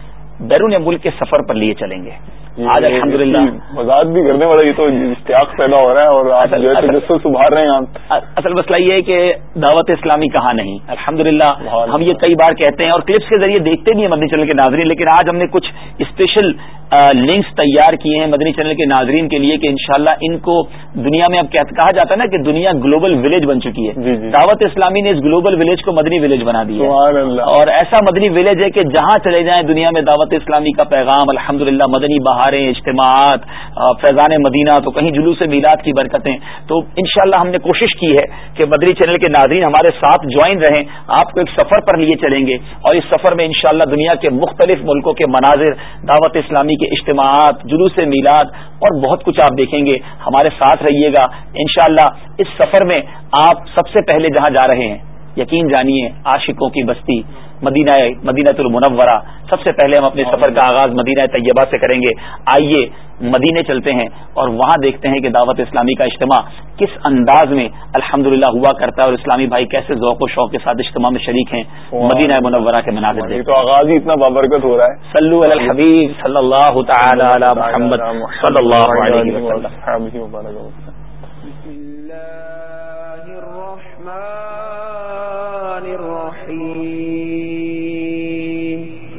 بیرون ملک کے سفر پر لیے چلیں گے. آج الحمدللہ مزاق بھی کرنے والا یہ تو اشتیاق پیدا ہو رہا ہے اور آپ جو ہے تجسس ابھار رہے ہیں. اصل مسئلہ یہ ہے کہ دعوت اسلامی کہاں نہیں. الحمدللہ ہم یہ کئی بار کہتے ہیں اور کلپس کے ذریعے دیکھتے بھی ہیں مدنی چینل کے ناظرین، لیکن آج ہم نے کچھ اسپیشل لنکس تیار کیے ہیں مدنی چینل کے ناظرین کے لیے کہ انشاءاللہ ان کو دنیا میں اب کہا جاتا ہے نا کہ دنیا گلوبل ولیج بن چکی ہے. جی جی. دعوت اسلامی نے اس گلوبل ولیج کو مدنی ولیج بنا دیا اور ایسا مدنی ولیج ہے کہ جہاں چلے جائیں دنیا میں دعوت اسلامی کا پیغام الحمدللہ مدنی بہاریں، اجتماعات، فیضان مدینہ، تو کہیں جلوس میلاد کی برکتیں. تو انشاءاللہ ہم نے کوشش کی ہے کہ مدنی چینل کے ناظرین ہمارے ساتھ جوائن رہیں، آپ کو ایک سفر پر لیے چلیں گے اور اس سفر میں انشاءاللہ دنیا کے مختلف ملکوں کے مناظر، دعوت اسلامی کے اجتماعات، جلوس میلاد اور بہت کچھ آپ دیکھیں گے. ہمارے ساتھ رہیے گا انشاءاللہ. اس سفر میں آپ سب سے پہلے جہاں جا رہے ہیں یقین جانیے عاشقوں کی بستی مدینہ مدینہ المنورہ. سب سے پہلے ہم اپنے سفر کا آغاز مدینہ طیبہ سے کریں گے. آئیے مدینے چلتے ہیں اور وہاں دیکھتے ہیں کہ دعوت اسلامی کا اجتماع کس انداز میں الحمدللہ ہوا کرتا ہے اور اسلامی بھائی کیسے ذوق و شوق کے ساتھ اجتماع میں شریک ہیں. مدینہ منورہ کے مناظر دیکھتے ہیں. تو آغاز ہی اتنا بابرکت ہو رہا ہے. صلو علی الحبیب صلی اللہ تعالی علی محمد صلی اللہ علیہ وسلم. بسم اللہ الرحمن الرحیم. الرحيم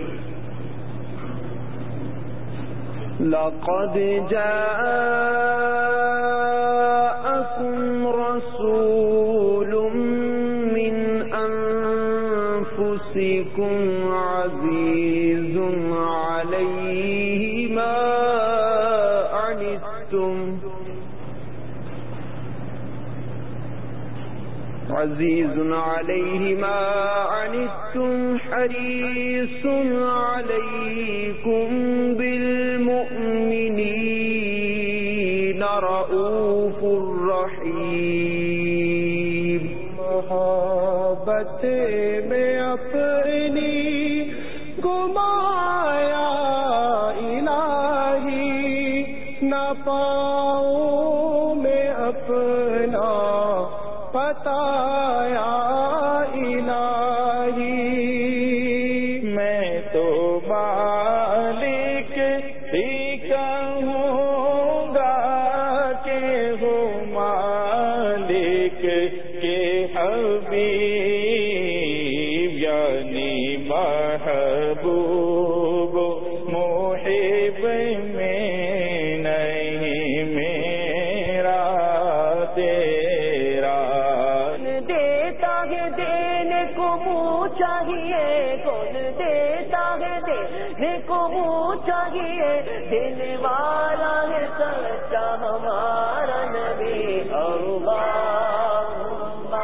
لقد جاءكم رسول من أنفسكم عزيز عليه ما عنتم عزيز عليه ما عنتم حريص عليكم بالمؤمنين رؤوف رحيم محبت میں اپنی گمایا الہی نہ پاؤں میں اپنا بتایا الہی میں تو مالک ہی کہوں گا کہ ہو مالک کے حبیب یعنی محبوب محب میں نہیں میرا تیرا دیتا ہے دینے کو منہ چاہیے کون دیتا ہے دینے کو منہ چاہیے دینے والا ہے سچا ہمارا نبی اللہم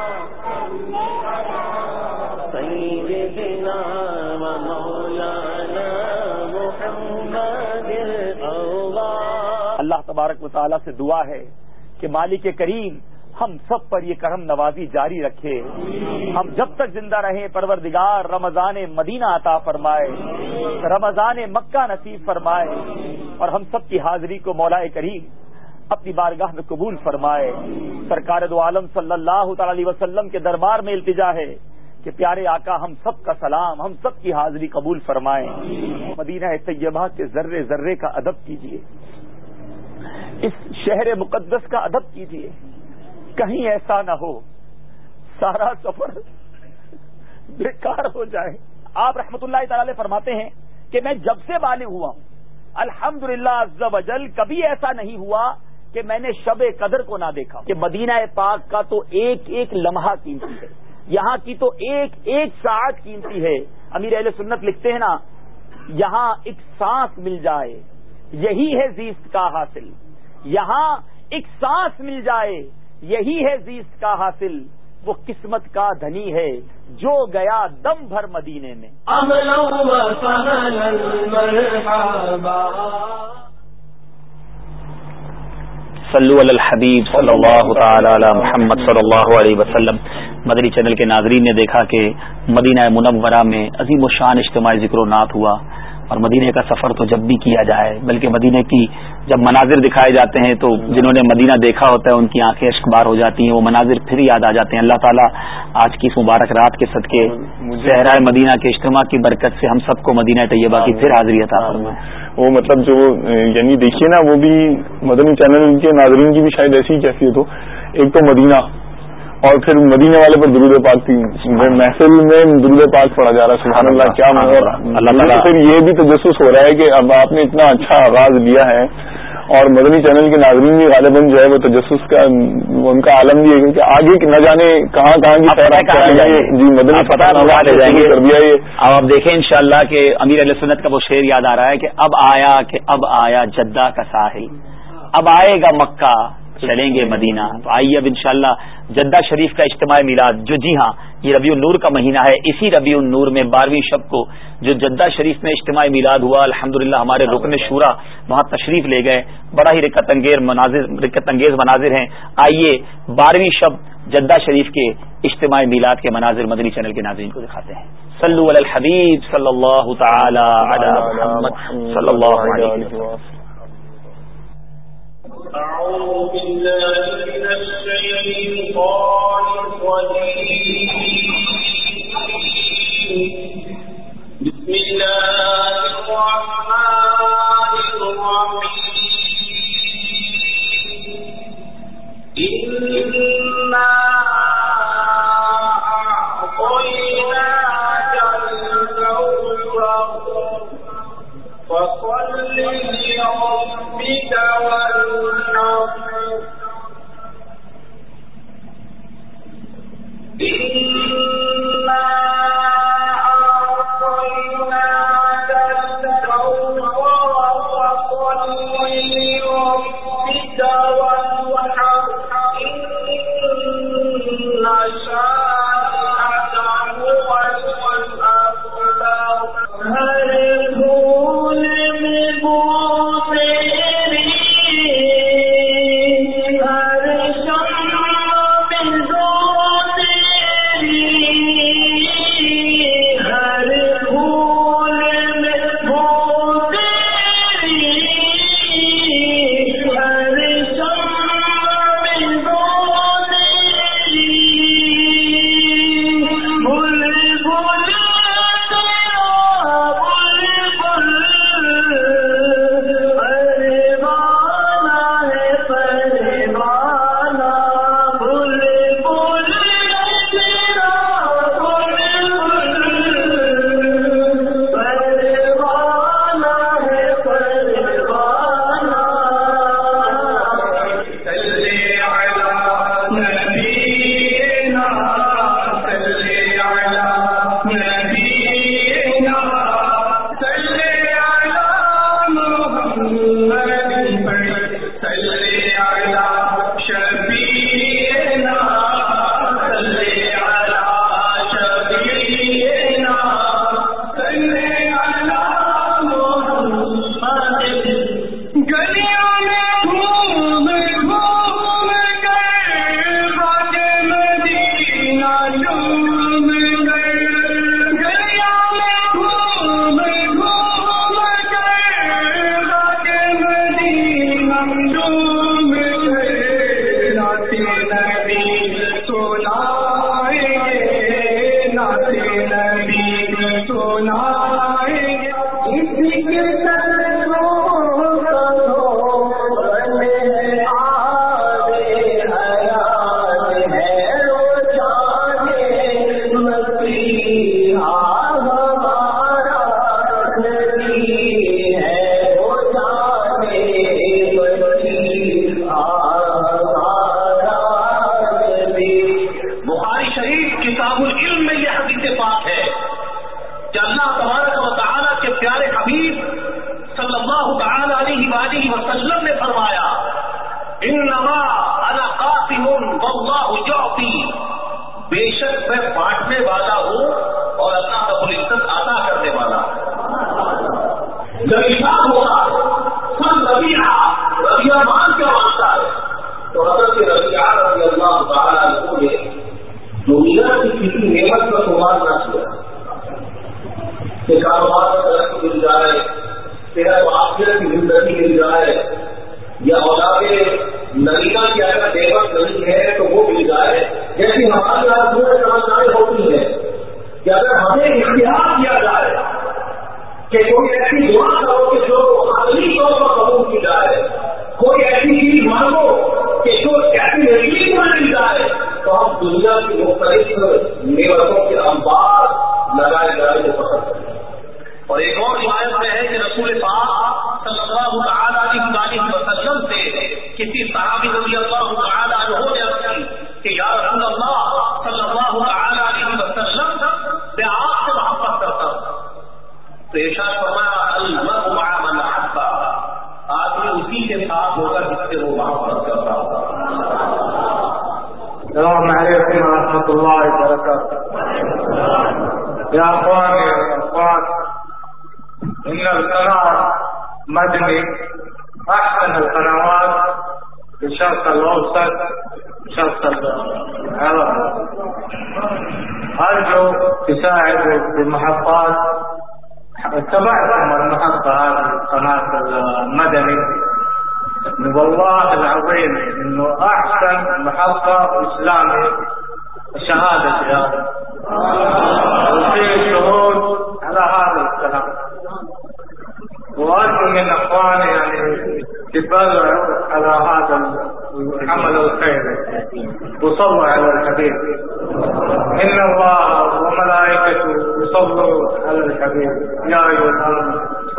سیدنا و مولانا محمد اللہ اللہ تبارک و تعالیٰ سے دعا ہے کہ مالک کریم ہم سب پر یہ کرم نوازی جاری رکھے. ہم جب تک زندہ رہیں پروردگار رمضان مدینہ عطا فرمائے, رمضان مکہ نصیب فرمائے, اور ہم سب کی حاضری کو مولا کریم اپنی بارگاہ میں قبول فرمائے. سرکار دو عالم صلی اللہ تعالی علیہ وسلم کے دربار میں التجا ہے کہ پیارے آقا ہم سب کا سلام, ہم سب کی حاضری قبول فرمائیں. مدینہ طیبہ کے ذرے ذرے کا ادب کیجیے, اس شہر مقدس کا ادب کیجیے. کہیں ایسا نہ ہو سارا سفر بیکار ہو جائے. آپ رحمت اللہ تعالی علیہ فرماتے ہیں کہ میں جب سے بالغ ہوا ہوں الحمدللہ عز وجل کبھی ایسا نہیں ہوا کہ میں نے شب قدر کو نہ دیکھا. کہ مدینہ پاک کا تو ایک ایک لمحہ قیمتی ہے, یہاں کی تو ایک ایک ساعت قیمتی ہے. امیر اہل سنت لکھتے ہیں نا, یہاں ایک سانس مل جائے یہی ہے زیست کا حاصل, یہاں ایک سانس مل جائے یہی ہے زیست کا حاصل. وہ قسمت کا دھنی ہے جو گیا دم بھر مدینے میں. صلو علی الحبیب صلی اللہ تعالی علی محمد صلی اللہ علیہ وسلم. مدنی چینل کے ناظرین نے دیکھا کہ مدینہ منورہ میں عظیم الشان اجتماعی ذکر و نعت ہوا, اور مدینے کا سفر تو جب بھی کیا جائے, بلکہ مدینے کی جب مناظر دکھائے جاتے ہیں تو جنہوں نے مدینہ دیکھا ہوتا ہے ان کی آنکھیں اشکبار ہو جاتی ہیں, وہ مناظر پھر یاد آ جاتے ہیں. اللہ تعالیٰ آج کی اس مبارک رات کے صدقے صحرائے مدینہ کے اجتماع کی برکت سے ہم سب کو مدینہ طیبہ کی پھر حاضری عطا فرمائے. وہ مطلب جو یعنی دیکھیے نا, وہ بھی مدنی چینل کے ناظرین کی بھی شاید ایسی ہی کیفیت ہو. ایک تو مدینہ اور پھر مدینے والے پر درود پاک تھی, محفل میں درود پاک پڑھا جا رہا ہے. سبحان اللہ, کیا اللہ تعالیٰ. پھر یہ بھی تجسس ہو رہا ہے کہ اب آپ نے اتنا اچھا آغاز لیا ہے, اور مدنی چینل کے ناظرین بھی غالباً جو ہے وہ تجسس کا ان کا عالم بھی ہے, کیونکہ آگے نہ جانے کہاں کہاں کی خیرات کرائیں گے. جی مدنی فتح لے جائیں گے کر دیا یہ. اب آپ دیکھیں انشاءاللہ کہ امیر اہل سنت کا وہ شعر یاد آ رہا ہے کہ اب آیا کہ اب آیا جدہ کا ساحل, اب آئے گا مکہ چلیں گے مدینہ. تو آئیے اب انشاءاللہ جدہ شریف کا اجتماع میلاد, جو جی ہاں یہ ربیع النور کا مہینہ ہے, اسی ربیع النور میں بارہویں شب کو جو جدہ شریف میں اجتماع میلاد ہوا, الحمدللہ ہمارے رکن شورا وہاں تشریف لے گئے. بڑا ہی رکت انگیز مناظر رکت انگیز مناظر ہیں. آئیے بارہویں شب جدہ شریف کے اجتماع میلاد کے مناظر مدنی چینل کے ناظرین کو دکھاتے ہیں. صلو علی الحبیب صلی اللہ تعالی علی محمد صلی اللہ علیہ وسلم. أعوذ بالله من الشيطان الرجيم. بسم الله الرحمن الرحيم. إنا أعطيناك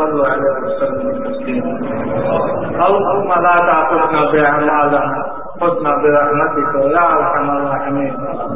صلوا عليه وسلموا تسليما. اللهم لا تعطفنا بأعمالنا خذنا برحمتك يا أرحم الراحمين.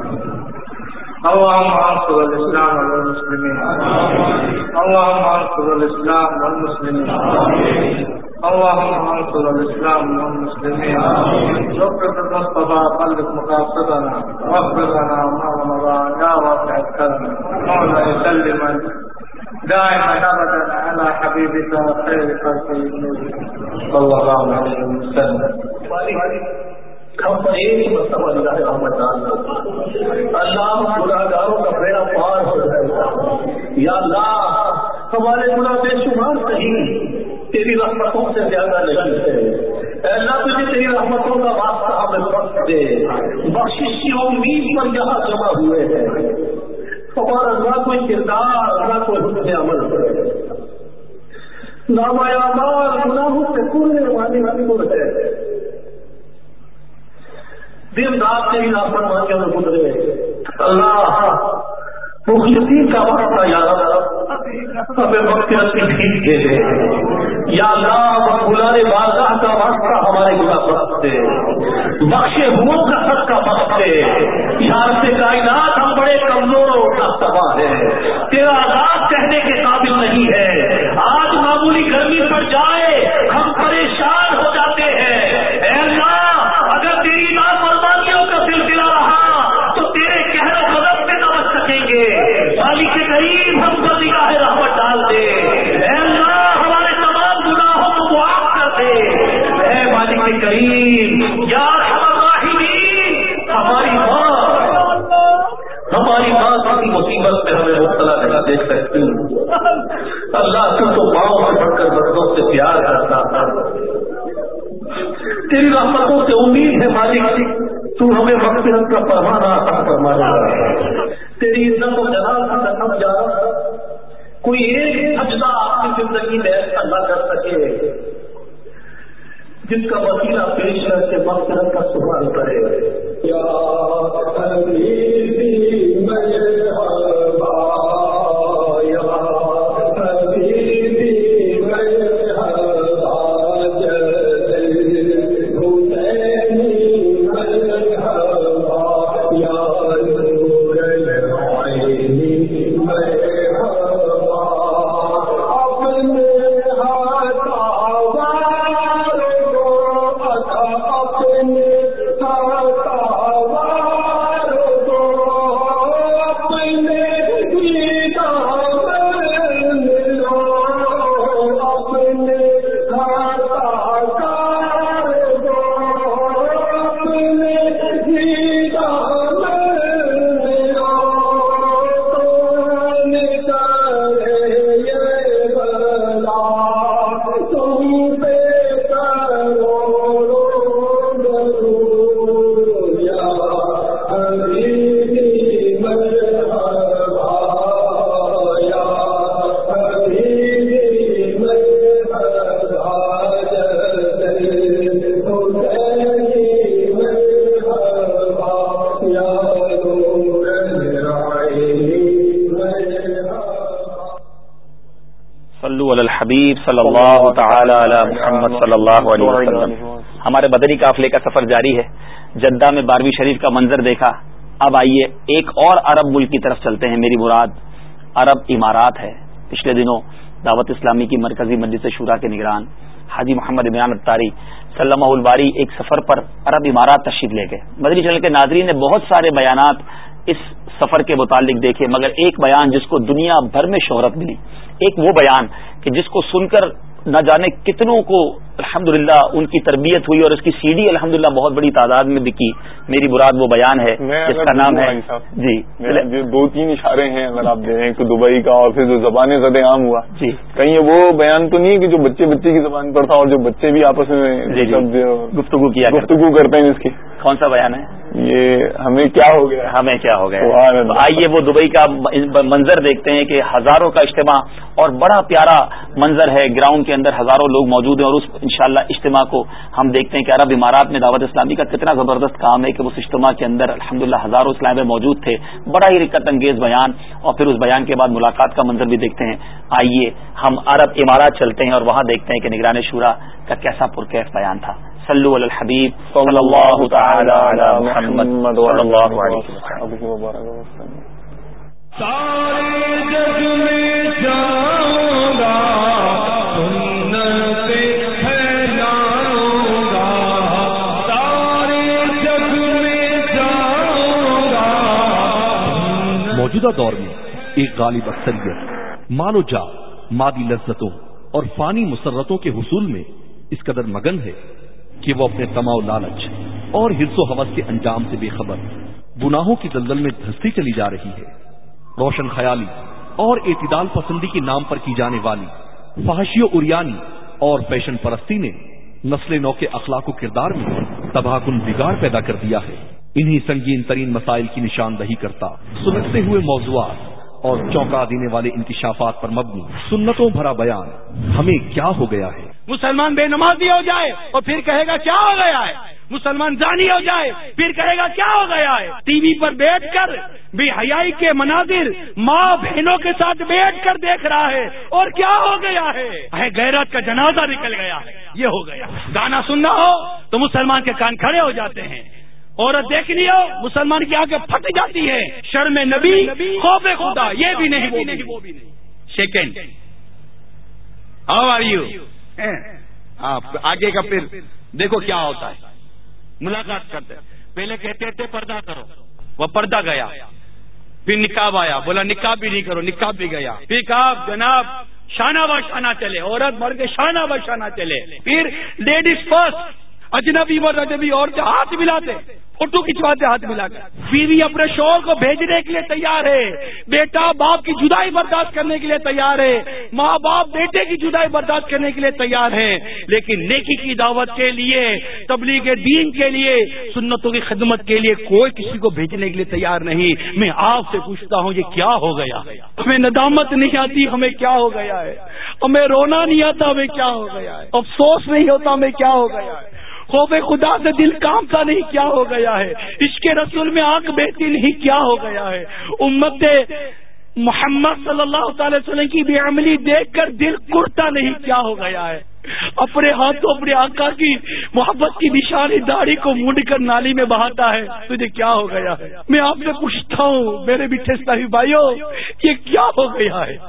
اللهم انصر الإسلام والمسلمين. اللهم انصر الإسلام والمسلمين. اللهم انصر الإسلام والمسلمين. وفق المصطفى قلب مقاصدنا واغفر لنا ما مضى يا واسع الكرم. مولا سلما دائما ابدا على حبيبك خير خلقه صلى الله عليه وسلم. ہم پر ایک ہی مرتبہ اللہ رحمت ڈالنا. اللہ گناہگاروں کا بیڑا پار ہو جائے گا. یا اللہ ہمارے گناہ بے شمار صحیح تیری رحمتوں سے زیادہ نہیں ہے. اے اللہ تجھے تیری رحمتوں کا واسطہ ہمیں بخش دے. بخشش کی امید پر یہاں جمع ہوئے ہیں. ہمارا نہ کوئی کردار نہ کوئی حسن عمل ہے. نامہ اعمال گناہوں سے پورے والی والی کو ہے. دن رات سے ہی نافرمانیوں میں گزرے. اللہ مخلصین کا وقت یا ہمیں مغفرت کی بھیک دے دے. یا اللہ مقبولان بارگاہ کا واسطہ ہمارے گناہ بخش دے. بخشے ہوں کا سب کا بخش دے. یار سے کائنات ہم بڑے کمزور کا تباہ ہے. تیرا عذاب کہنے کے قابل نہیں ہے. آج معمولی گرمی پڑ جائے ہم پریشان ہو جاتے ہیں. اے اللہ اگر تیری نافرمانیوں کا سلسلہ رہا تو تیرے کہر و قدم پہ نہ بچ سکیں گے. مالک کے قریب ہم پر نگاہ رحمت ڈال دے. اے اللہ ہمارے تمام گناہوں کو معاف کر دے. اے مالک کے قریب یا ارحم الراحمین ہماری ماں ہماری ماں کسی مصیبت میں ہمیں مبتلا نہیں دیکھ سکتی. اللہ تو تو ماؤں سے بڑھ کر بندوں سے پیار کرتا تھا. تیری رحمتوں سے امید ہے مالک تو ہمیں مغفرت کا فرمانا عطا فرمائے. تیری عزت و جلال کی قسم جا کوئی ایک سجدہ اپنی زندگی میں ایسا نہ کر سکے جس کا وسیلہ پیش کر کے مغفرت کا سوال کرے. یا حبیبی مرحبا یا حبیبی مرحبا حبیب صلی اللہ تعالی علی محمد صلی اللہ علیہ وسلم. ہمارے مدنی قافلے کا سفر جاری ہے. جدہ میں بارہویں شریف کا منظر دیکھا. اب آئیے ایک اور عرب ملک کی طرف چلتے ہیں. میری مراد عرب امارات ہے. پچھلے دنوں دعوت اسلامی کی مرکزی مجلس شورا کے نگران حاجی محمد عمران اتاری سلمہ الباری ایک سفر پر عرب امارات تشریف لے گئے. مدنی چینل کے ناظرین نے بہت سارے بیانات اس سفر کے متعلق دیکھے، مگر ایک بیان جس کو دنیا بھر میں شہرت ملی، ایک وہ بیان کہ جس کو سن کر نہ جانے کتنوں کو الحمدللہ ان کی تربیت ہوئی اور اس کی سی ڈی الحمدللہ بہت بڑی تعداد میں بکی. میری مراد وہ بیان ہے جس کا نام ہے جی دو تین اشارے ہیں اگر آپ دیں. ایک تو دبئی کا اور پھر جو زبان زد عام ہوا جی کہیں وہ بیان تو نہیں کہ جو بچے بچے کی زبان پر تھا اور جو بچے بھی آپس میں گفتگو کیا گفتگو کرتے ہیں. اس کی کون سا بیان ہے؟ یہ ہمیں کیا ہو گیا ہمیں کیا ہو گیا تو آئیے وہ دبئی کا منظر دیکھتے ہیں کہ ہزاروں کا اجتماع اور بڑا پیارا منظر ہے، گراؤنڈ کے اندر ہزاروں لوگ موجود ہیں اور اس انشاءاللہ اجتماع کو ہم دیکھتے ہیں کہ عرب امارات میں دعوت اسلامی کا کتنا زبردست کام ہے کہ اس اجتماع کے اندر الحمدللہ ہزاروں اسلامی موجود تھے، بڑا ہی رکت انگیز بیان، اور پھر اس بیان کے بعد ملاقات کا منظر بھی دیکھتے ہیں۔ آئیے ہم عرب امارات چلتے ہیں اور وہاں دیکھتے ہیں کہ نگران شورا کا کیسا پرکیف بیان تھا۔ صلو علی الحبیب صلی اللہ تعالی علی محمد صلی اللہ علیہ وسلم۔ سارے جگ میں جاؤں گا، سنت پھیلاؤں گا، سارے جگ میں جاؤں گا۔ موجودہ دور میں ایک غالب اکثریت مال و جا، مادی لذتوں اور فانی مسرتوں کے حصول میں اس قدر مگن ہے کہ وہ اپنے طمع و لالچ اور حرص و ہوس کے انجام سے بے خبر گناہوں کی دلدل میں دھستی چلی جا رہی ہے۔ روشن خیالی اور اعتدال پسندی کے نام پر کی جانے والی فحشی و عریانی اور فیشن پرستی نے نسل نو کے اخلاق و کردار میں تباہ کن بگاڑ پیدا کر دیا ہے۔ انہی سنگین ترین مسائل کی نشاندہی کرتا سلگتے ہوئے موضوعات اور چونکا دینے والے انکشافات پر مبنی سنتوں بھرا بیان ہمیں کیا ہو گیا ہے۔ مسلمان بے نمازی ہو جائے اور پھر کہے گا کیا ہو گیا ہے، مسلمان زانی ہو جائے پھر کہے گا کیا ہو گیا ہے، ٹی وی پر بیٹھ کر بے حیائی کے مناظر ماں بہنوں کے ساتھ بیٹھ کر دیکھ رہا ہے اور کیا ہو گیا ہے، ہے غیرت کا جنازہ نکل گیا ہے، یہ ہو گیا۔ گانا سننا ہو تو مسلمان کے کان کھڑے ہو جاتے ہیں، عورت دیکھنی ہو مسلمان کی آنکھیں پھٹ جاتی ہے، شرم نبی خوف خدا یہ بھی نہیں وہ بھی نہیں۔ سیکنڈ ہاؤ آر یو، آپ آگے کا پھر دیکھو کیا ہوتا ہے، ملاقات کرتے پہلے کہتے تھے پردہ کرو، وہ پردہ گیا، پھر نقاب آیا، بولا نقاب بھی نہیں کرو، نقاب بھی گیا، پھر کہا جناب شانہ بہ شانہ چلے، عورت مر کے شانہ بہ شانہ چلے، پھر لیڈیز فرسٹ، اجنبی و اجنبی عورتیں ہاتھ ملاتے، فوٹو کھنچواتے ہاتھ ملا کر، بیوی اپنے شوہر کو بھیجنے کے لیے تیار ہے، بیٹا باپ کی جدائی برداشت کرنے کے لیے تیار ہے، ماں باپ بیٹے کی جدائی برداشت کرنے کے لیے تیار ہے، لیکن نیکی کی دعوت کے لیے، تبلیغ دین کے لیے، سنتوں کی خدمت کے لیے کوئی کسی کو بھیجنے کے لیے تیار نہیں۔ میں آپ سے پوچھتا ہوں یہ کیا ہو گیا؟ ہمیں ندامت نہیں آتی ہمیں کیا ہو گیا ہے، ہمیں رونا نہیں آتا ہمیں کیا ہو گیا ہے، افسوس نہیں ہوتا ہمیں کیا ہو گیا ہے، خوف خدا سے دل کامتا نہیں کیا ہو گیا ہے، عشق رسول میں آنکھ بہتی نہیں کیا ہو گیا ہے، امت محمد صلی اللہ تعالی وسلم کی بے عملی دیکھ کر دل کرتا نہیں کیا ہو گیا ہے، اپنے ہاتھوں اپنے آقا کی محبت کی نشانی داڑھی کو مونڈ کر نالی میں بہاتا ہے، تجھے کیا ہو گیا ہے؟ میں آپ سے پوچھتا ہوں میرے میٹھے اسلامی بھائیوں یہ کیا ہو گیا ہے؟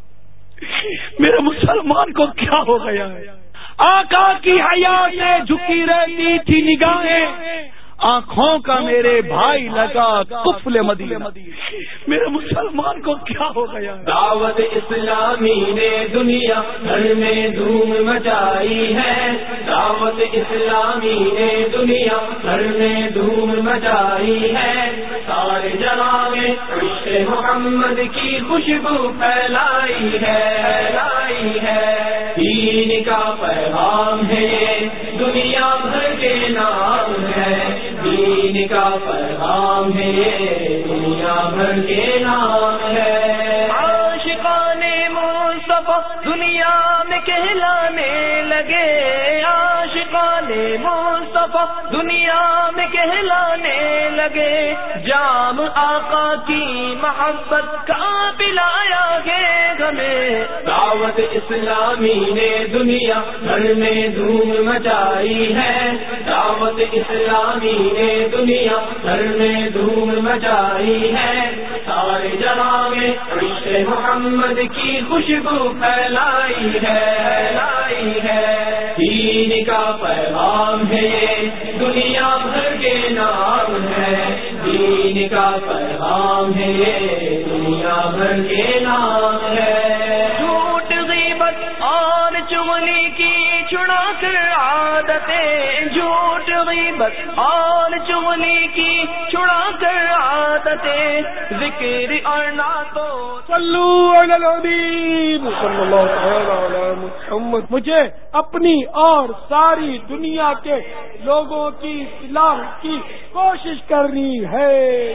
میرے مسلمان کو کیا ہو گیا ہے؟ آقا کی حیا سے جھکی رہتی تھی نگاہیں، آنکھوں کا میرے بھائی لگا قفل مدینہ، میرے مسلمان کو کیا ہو گیا؟ دعوت اسلامی نے دنیا بھر میں دھوم مچائی ہے، دعوت اسلامی نے دنیا بھر میں دھوم مچائی ہے، سارے جہاں میں عشق محمد کی خوشبو پھیلائی ہے، پھیلائی ہے، دین کا پیغام ہے یہ دنیا بھر کے نام ہے، دین کا پیغام ہے یہ دنیا بھر کے نام ہے، عاشقان مصطفیٰ دنیا میں کہلانے لگے، عاشقان مصطفیٰ دنیا میں کہلانے لگے، جام آقا کی محبت کا پلایا گے ہمیں، دعوت اسلامی نے دنیا بھر میں دھوم مچائی ہے، دعوت اسلامی نے دنیا بھر میں دھوم مچائی ہے، سارے جہاں میں عشق محمد کی خوشبو پھیلائی ہے، پھیلائی ہے، دین کا پیغام ہے یہ دنیا بھر کے نام ہے، دین کا پیغام ہے یہ دنیا بھر کے نام ہے، جھوٹ غیبت اور چغلی کی چھڑا کر عادتیں، جھوٹ غیبت اور چغلی کی چھڑا کر عادتیں، ذکر اور نعتوں صلو علی الحبیب صلی اللہ تعالی علی محمد. مجھے اپنی اور ساری دنیا کے لوگوں کی اصلاح کی کوشش کرنی ہے.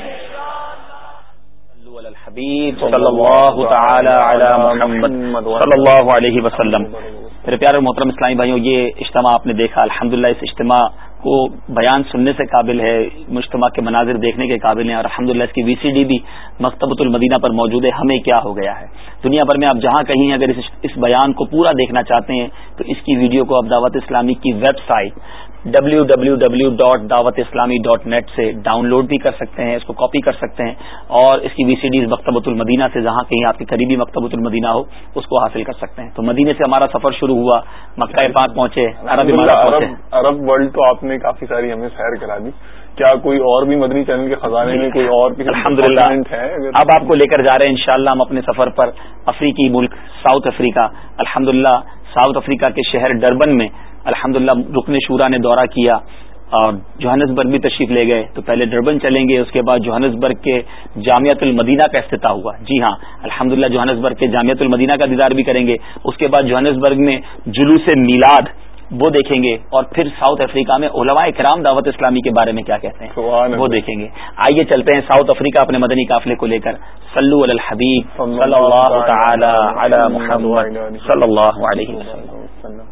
الحبیب صلی اللہ تعالی علی محمد صلی اللہ علیہ وسلم. میرے پیارے اور محترم اسلامی بھائیوں، یہ اجتماع آپ نے دیکھا، الحمدللہ اس اجتماع کو بیان سننے سے قابل ہے، اجتماع کے مناظر دیکھنے کے قابل ہیں، اور الحمدللہ اس کی وی سی ڈی بھی مکتبۃ المدینہ پر موجود ہے. ہمیں کیا ہو گیا ہے، دنیا بھر میں آپ جہاں کہیں اگر اس, اس بیان کو پورا دیکھنا چاہتے ہیں تو اس کی ویڈیو کو آپ دعوت اسلامی کی website W W W dot Dawat Islami dot net سے ڈاؤن لوڈ بھی کر سکتے ہیں، اس کو کاپی کر سکتے ہیں، اور اس کی وی سی ڈیز مکتبۃ المدینہ سے جہاں کہیں آپ کے قریبی مکتبۃ المدینہ ہو اس کو حاصل کر سکتے ہیں. تو مدینے سے ہمارا سفر شروع ہوا، مکہ پاک پہنچے، عرب امارات پہنچے. عرب ورلڈ تو آپ نے کافی ساری ہمیں سیر کرا دی. کیا کوئی اور بھی مدنی چینل کے خزانے میں کوئی اور بھی الحمدللہ ہے؟ اب آپ کو لے کر جا رہے ہیں انشاءاللہ ہم اپنے سفر پر افریقی ملک ساؤتھ افریقہ. الحمدللہ ساؤتھ افریقہ کے شہر ڈربن میں الحمدللہ رکن شورا نے دورہ کیا اور جوہانسبرگ بھی تشریف لے گئے. تو پہلے ڈربن چلیں گے، اس کے بعد جوہانسبرگ کے جامعۃ المدینہ کا افتتاح ہوا. جی ہاں الحمدللہ جوہانسبرگ کے جامعۃ المدینہ کا دیدار بھی کریں گے. اس کے بعد جوہانسبرگ میں جلوس میلاد وہ دیکھیں گے، اور پھر ساؤتھ افریقہ میں علماء کرام دعوت اسلامی کے بارے میں کیا کہتے ہیں وہ دیکھیں گے. آئیے چلتے ہیں ساؤتھ افریقہ اپنے مدنی قافلے کو لے کر. صلو علی الحبیب صلی اللہ تعالی علی محمد صلی اللہ علیہ وسلم.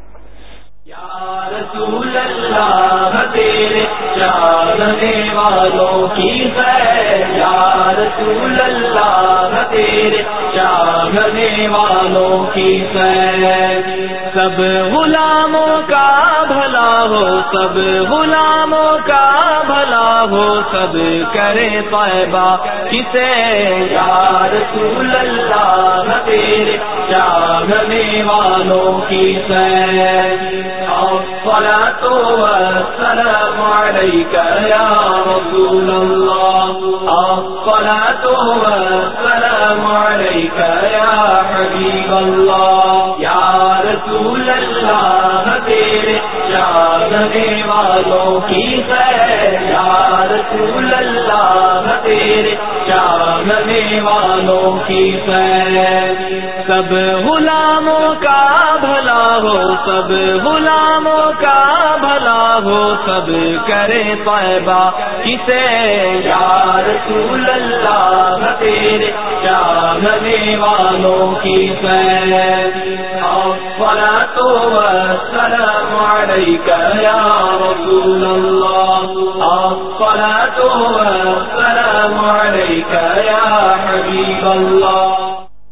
یا رسول اللہ تیرے چاہنے والوں کی خیر، یا رسول اللہ تیرے چاہنے والوں کی خیر. سب غلاموں کا بھلا ہو، سب غلاموں کا بھلا ہو، سب کرے طیبہ کسے. یا رسول اللہ تیرے چاہنے والوں کی خیر. الصلاة والسلام عليك يا رسول الله، الصلاة والسلام عليك يا حبيب الله. يا رسول الله تیرے چاہنے والوں کی خیر، یا رسول اللہ تیرے چاہنے والوں کی خیر. سب غلاموں کا بھلا ہو، سب غلاموں کا بھلا ہو، سب کرے طیبہ کسے. یا رسول اللہ تیرے چاہنے والوں کی خیر. الصلاة والسلام عليك يا رسول الله، الصلاة والسلام عليك يا حبيب الله.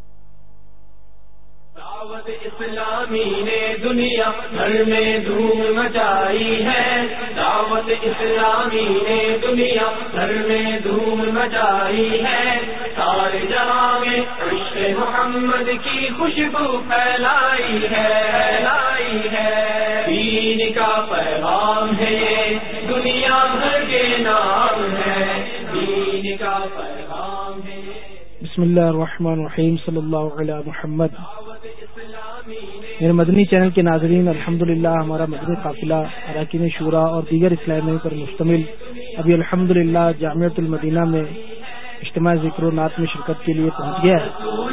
اسلامی نے دنیا بھر میں دھوم مچائی ہے، دعوت اسلامی نے دنیا بھر میں دھوم مچائی ہے. سارے جہاں میں عشق محمد کی خوشبو پھیلائی ہے، پھیلائی ہے. دین کا پیغام ہے یہ دنیا بھر کے نام ہے، دین کا پیغام ہے. بسم اللہ الرحمن الرحیم. صلی اللہ علی محمد. میرے مدنی چینل کے ناظرین، الحمدللہ ہمارا مدنی قافلہ اراکین شورا اور دیگر اسلامیوں پر مشتمل ابھی الحمدللہ جامعۃ المدینہ میں اجتماع ذکر و نعت میں شرکت کے لیے پہنچ گیا ہے.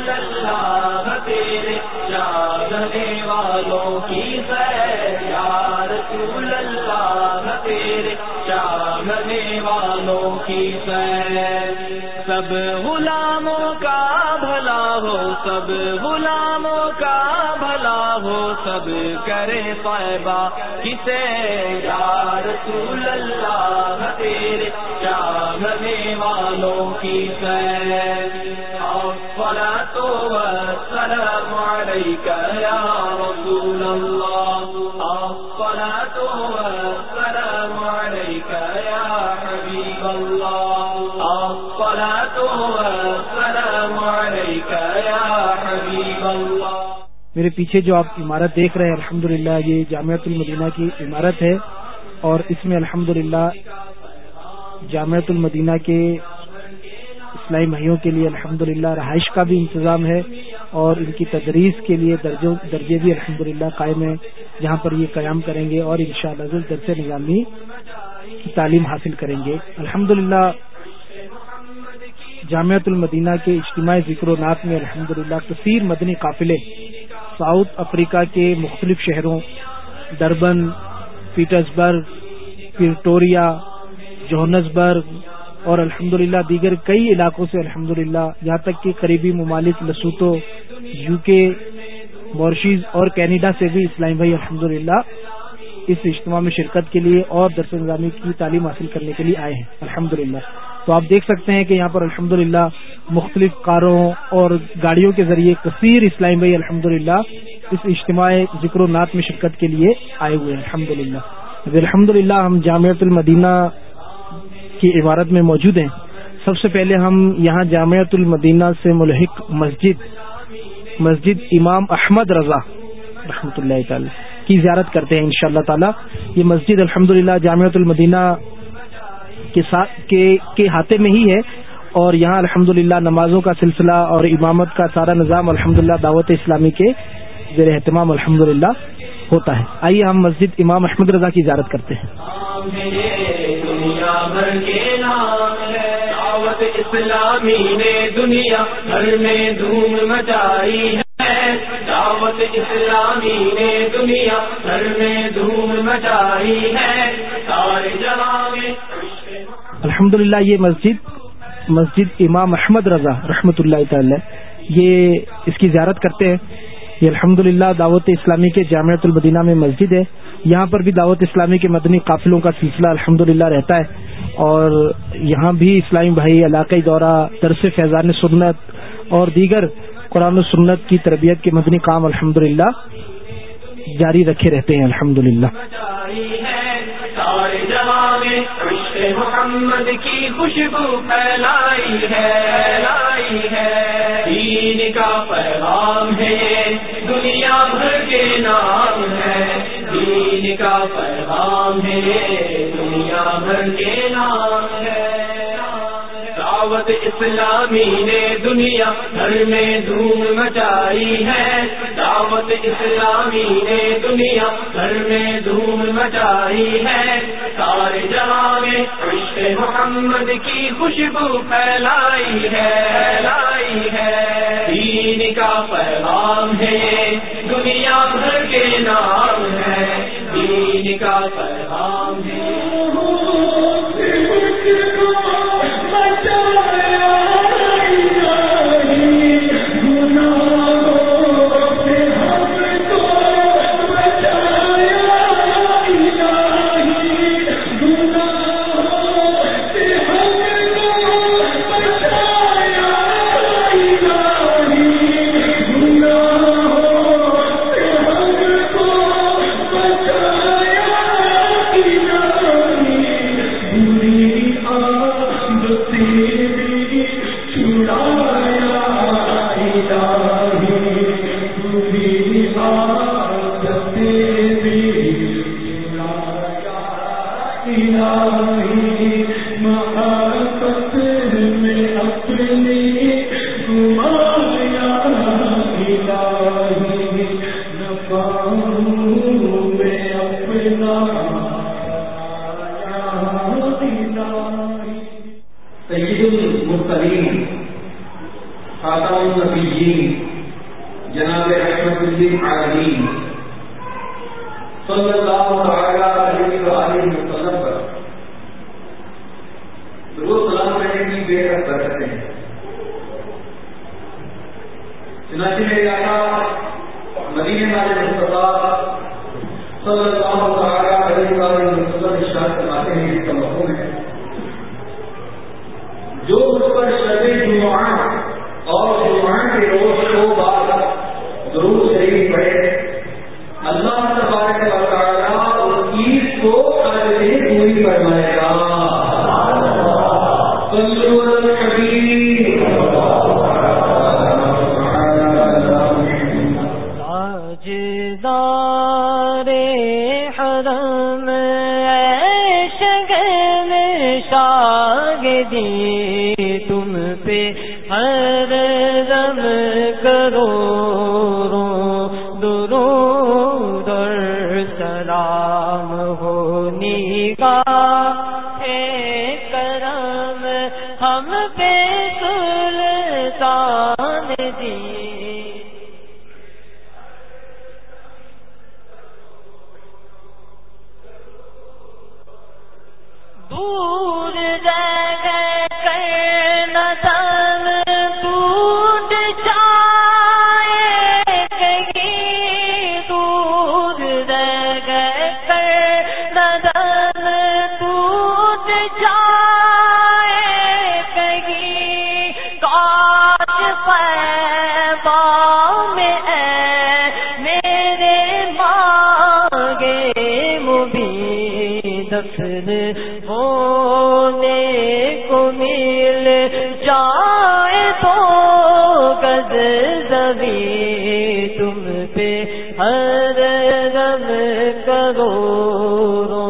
سب غلاموں کا بھلا ہو، سب غلاموں کا بھلا ہو، سب کرے طیبہ کسے. یا رسول اللہ تیرے چاہنے والوں کی خیر. الصلاة والسلام عليك يا رسول الله، الصلاة والسلام عليك يا حبيب الله، الصلاة والسلام عليك يا حبيب الله. میرے پیچھے جو آپ عمارت دیکھ رہے ہیں الحمدللہ یہ جامعۃ المدینہ کی عمارت ہے، اور اس میں الحمدللہ جامعۃ المدینہ کے اسلامی بھائیوں کے لیے الحمدللہ رہائش کا بھی انتظام ہے، اور ان کی تدریس کے لیے درجوں درجے بھی الحمدللہ قائم ہیں جہاں پر یہ قیام کریں گے اور انشاءاللہ درس نظامی کی تعلیم حاصل کریں گے. الحمدللہ جامعۃ المدینہ کے اجتماعی ذکر و نعت میں الحمدللہ کثیر مدنی قافلے ساؤتھ افریقہ کے مختلف شہروں ڈربن، پیٹرزبرگ، پریٹوریا، جوہنسبرگ اور الحمدللہ دیگر کئی علاقوں سے الحمدللہ یہاں تک کہ قریبی ممالک لسوتو، یو کے، ماریشس اور کینیڈا سے بھی اسلامی بھائی الحمدللہ اس اجتماع میں شرکت کے لیے اور درس نظامی کی تعلیم حاصل کرنے کے لیے آئے ہیں الحمدللہ۔ تو آپ دیکھ سکتے ہیں کہ یہاں پر الحمدللہ مختلف کاروں اور گاڑیوں کے ذریعے کثیر اسلامی بھائی الحمدللہ اس اجتماع ذکر و نعت میں شرکت کے لیے آئے ہوئے ہیں الحمدللہ۔ اب الحمدللہ ہم جامعۃ المدینہ کی عمارت میں موجود ہیں۔ سب سے پہلے ہم یہاں جامعۃ المدینہ سے ملحق مسجد مسجد امام احمد رضا رحمۃ اللہ تعالی کی زیارت کرتے ہیں انشاءاللہ تعالی۔ یہ مسجد الحمدللہ جامعۃ المدینہ کے ساتھ کے کے ہاتھے میں ہی ہے اور یہاں الحمدللہ نمازوں کا سلسلہ اور امامت کا سارا نظام الحمدللہ دعوت اسلامی کے زیر اہتمام الحمدللہ ہوتا ہے۔ آئیے ہم مسجد امام احمد رضا کی زیارت کرتے ہیں۔ دنیا بھر کے نام ہے دعوت اسلامی نے دنیا بھر میں دھوم مچائی ہے، دعوت اسلامی نے دنیا بھر میں دھوم مچائی ہے، سارے جہاں میں الحمدللہ یہ مسجد مسجد امام احمد رضا رحمۃ اللہ تعالی یہ اس کی زیارت کرتے ہیں۔ یہ الحمدللہ دعوت اسلامی کے جامعۃ المدینہ میں مسجد ہے، یہاں پر بھی دعوت اسلامی کے مدنی قافلوں کا سلسلہ الحمدللہ رہتا ہے اور یہاں بھی اسلامی بھائی علاقائی دورہ، درس فیضان سنت اور دیگر قرآن و سنت کی تربیت کے مدنی کام الحمدللہ جاری رکھے رہتے ہیں الحمدللہ۔ سارے جہاں میں عشق محمد کی خوشبو پھیلائی ہے لائی ہے، دین کا پیغام ہے یہ دنیا بھر کے نام ہے، دین کا پیغام ہے یہ دنیا بھر کے نام ہے، دعوت اسلامی نے دنیا بھر میں دھوم مچائی ہے، دعوت اسلامی نے دنیا بھر میں دھوم مچائی ہے، سارے جہاں میں عشق محمد کی خوشبو پھیلائی ہے لائی ہے، دین کا پیغام ہے یہ دنیا بھر کے نام ہے، دین کا پیغام ہے۔ تم پہ تم پہ ہر دم کروڑوں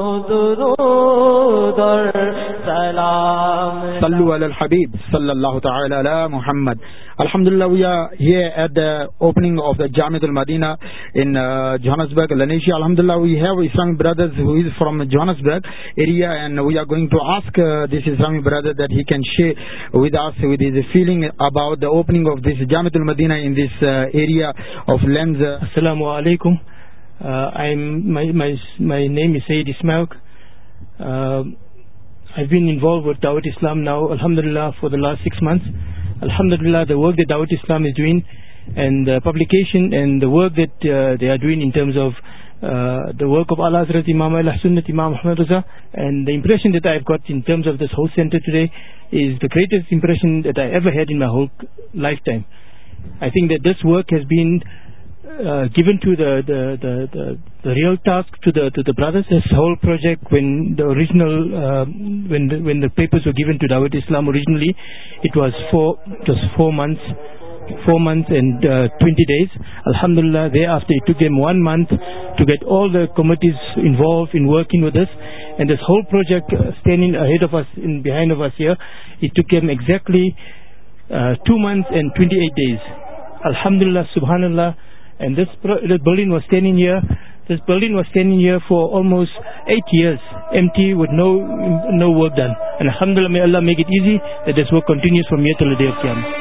درود اور سلام. صلو علی الحبیب صلی اللہ تعالی علی Muhammad. Alhamdulillah, we are here at the opening of the Jamiat al-Madina in uh, Johannesburg, Lenasia. Alhamdulillah, we have Islamic brothers who is from Johannesburg area, and we are going to ask uh, this Islamic brother that he can share with us with his feeling about the opening of this Jamiat al-Madina in this uh, area of Lens. Assalamu alaikum. Uh, I'm my my my name is Sayyid Ismail. Uh, I've been involved with Dawat Islam now, alhamdulillah, for the last six months. Alhamdulillah, the work that Dawat Islam is doing and the publication and the work that uh, they are doing in terms of uh, the work of Ala Hazrat Imam al-Sunnat Imam Muhammad Raza, and the impression that I've got in terms of this whole center today is the greatest impression that I ever had in my whole lifetime. I think that this work has been Uh, given to the the, the the the real task to the to the brothers. This whole project, when the original uh, when the, when the papers were given to Dawat Islam originally, it was four it was four months four months and uh, twenty days. Alhamdulillah, thereafter it took them one month to get all the committees involved in working with us, and this whole project uh, standing ahead of us and behind of us here, it took them exactly uh, two months and twenty-eight days. Alhamdulillah, subhanallah. And this, pro- this building was standing here. This building was standing here for almost eight years, empty with no no work done. And alhamdulillah, may Allah make it easy that this work continues from here till the day of Qiyamah.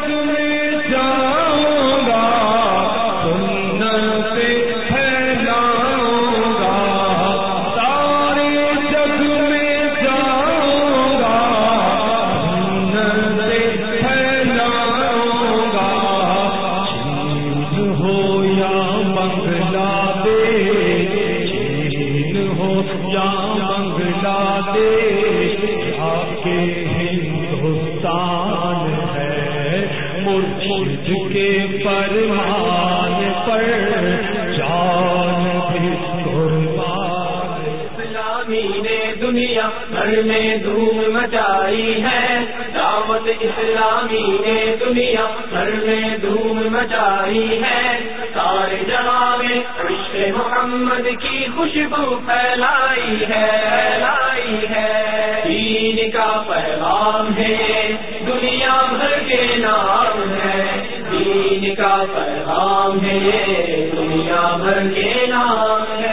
گھر میں دھوم مچائی ہے دعوت اسلامی نے دنیا گھر میں دھوم مچائی ہے سارے جہاں میں عشق محمد کی خوشبو پھیلائی ہے پھیلائی ہے دین کا پیغام ہے دنیا بھر کے نام ہے دین کا پیغام ہے دنیا بھر کے نام ہے.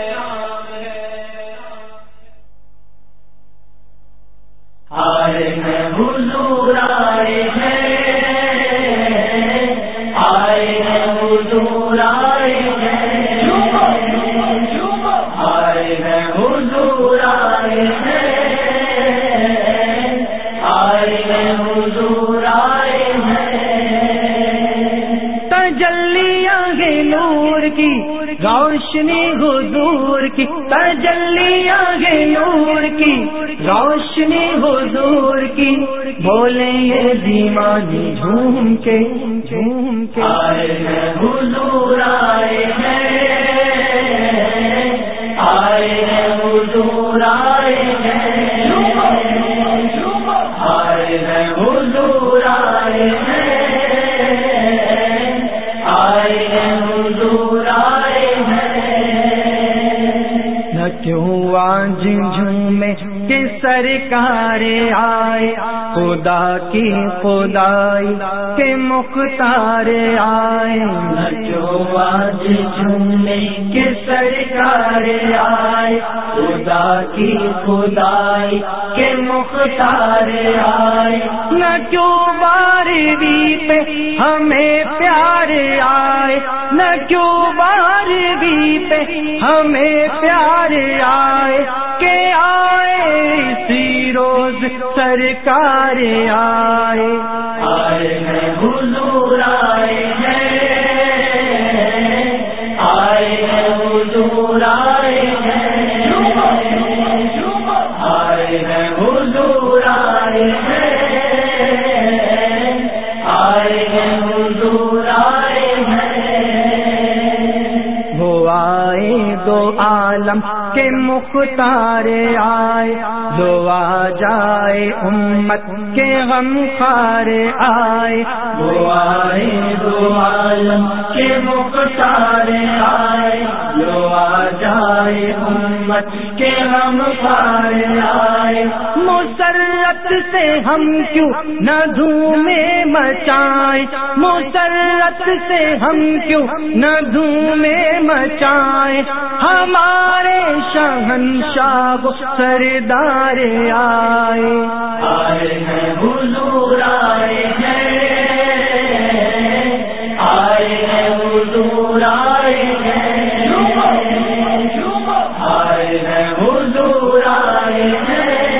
آئے ہیں حضور آئے ہیں آئے ہیں حضور آئے ہیں آئے ہیں حضور آئے ہیں آئے ہیں حضور آئے ہیں تجلیاں گے نور کی روشنی حضور کی تجلیاں گے نور کی روشنی حضور کی بولے یہ دیوانی جھوم کے جھوم کے آئے ہیں حضور آئے ہیں آئے ہیں حضور آئے ہیں آئے ہیں حضور آئے ہیں آئے ہیں حضور آئے ہیں. نہ کیوں آج جھومے کہ سرکار آئے خدا کی خدائی کے مختار آئے جو آج جھومے کہ سرکار آئے خدا کی خدائی کے مختار آئے نہ کیوں بارہویں پہ ہمیں پیار آئے نہ کیوں بارہویں پہ ہمیں پیار آئے کہ آئے اسی روز سرکار آئے آئے ہیں حضور آئے ہیں آئے ہیں حضور آئے ہیں آئے ہیں حضور آئے ہیں آئے ہیں حضور آئے ہیں. وہ آئے دو عالم کے مختار آئے، لو آ جائے امت کے غم خار آئے، وہ آئے دو عالم کے مختار آئے، لو آ جائے امت کے غم خار آئے، مسرت سے ہم کیوں نہ دھومیں مچائیں، مسرت سے ہم کیوں نہ دھومیں مچائیں، ہمارے شہنشاہ سردار آئے، آئے ہیں حضور آئے ہیں، آئے ہیں حضور آئے ہیں، آئے ہیں حضور آئے ہیں،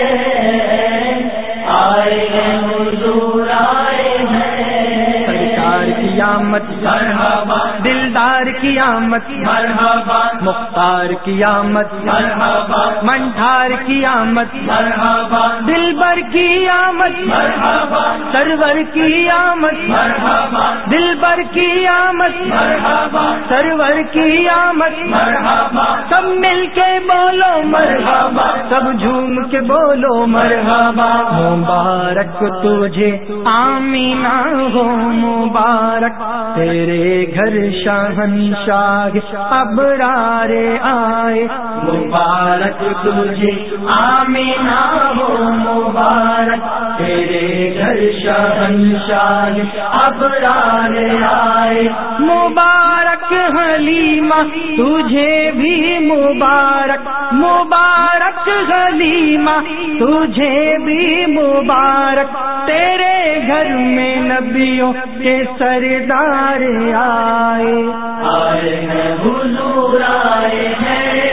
آئے ہیں حضور آئے ہیں، سرکار کی آمد مرحبا، دلدار کی آمد مرحبا، مختار کی آمد مرحبا، منٹھار کی آمد مرحبا، دلبر کی آمد مرحبا، سرور کی آمد مرحبا، دلبر کی آمد مرحبا، سرور کی آمد مرحبا، سب مل کے بولو مرحبا، سب جھوم کے بولو مرحبا، مبارک تجھے آمینہ ہو، مبارک تیرے گھر شہنشاہ ابرار آئے، مبارک تجھے آمینہ ہو، مبارک تیرے گھر شہنشاہ ابرار آئے، مبارک حلیمہ تجھے بھی مبارک، مبارک حلیمہ تجھے بھی مبارک، تیرے گھر میں نبیوں کے سردار آئے، آئے ہیں حضور آئے ہیں،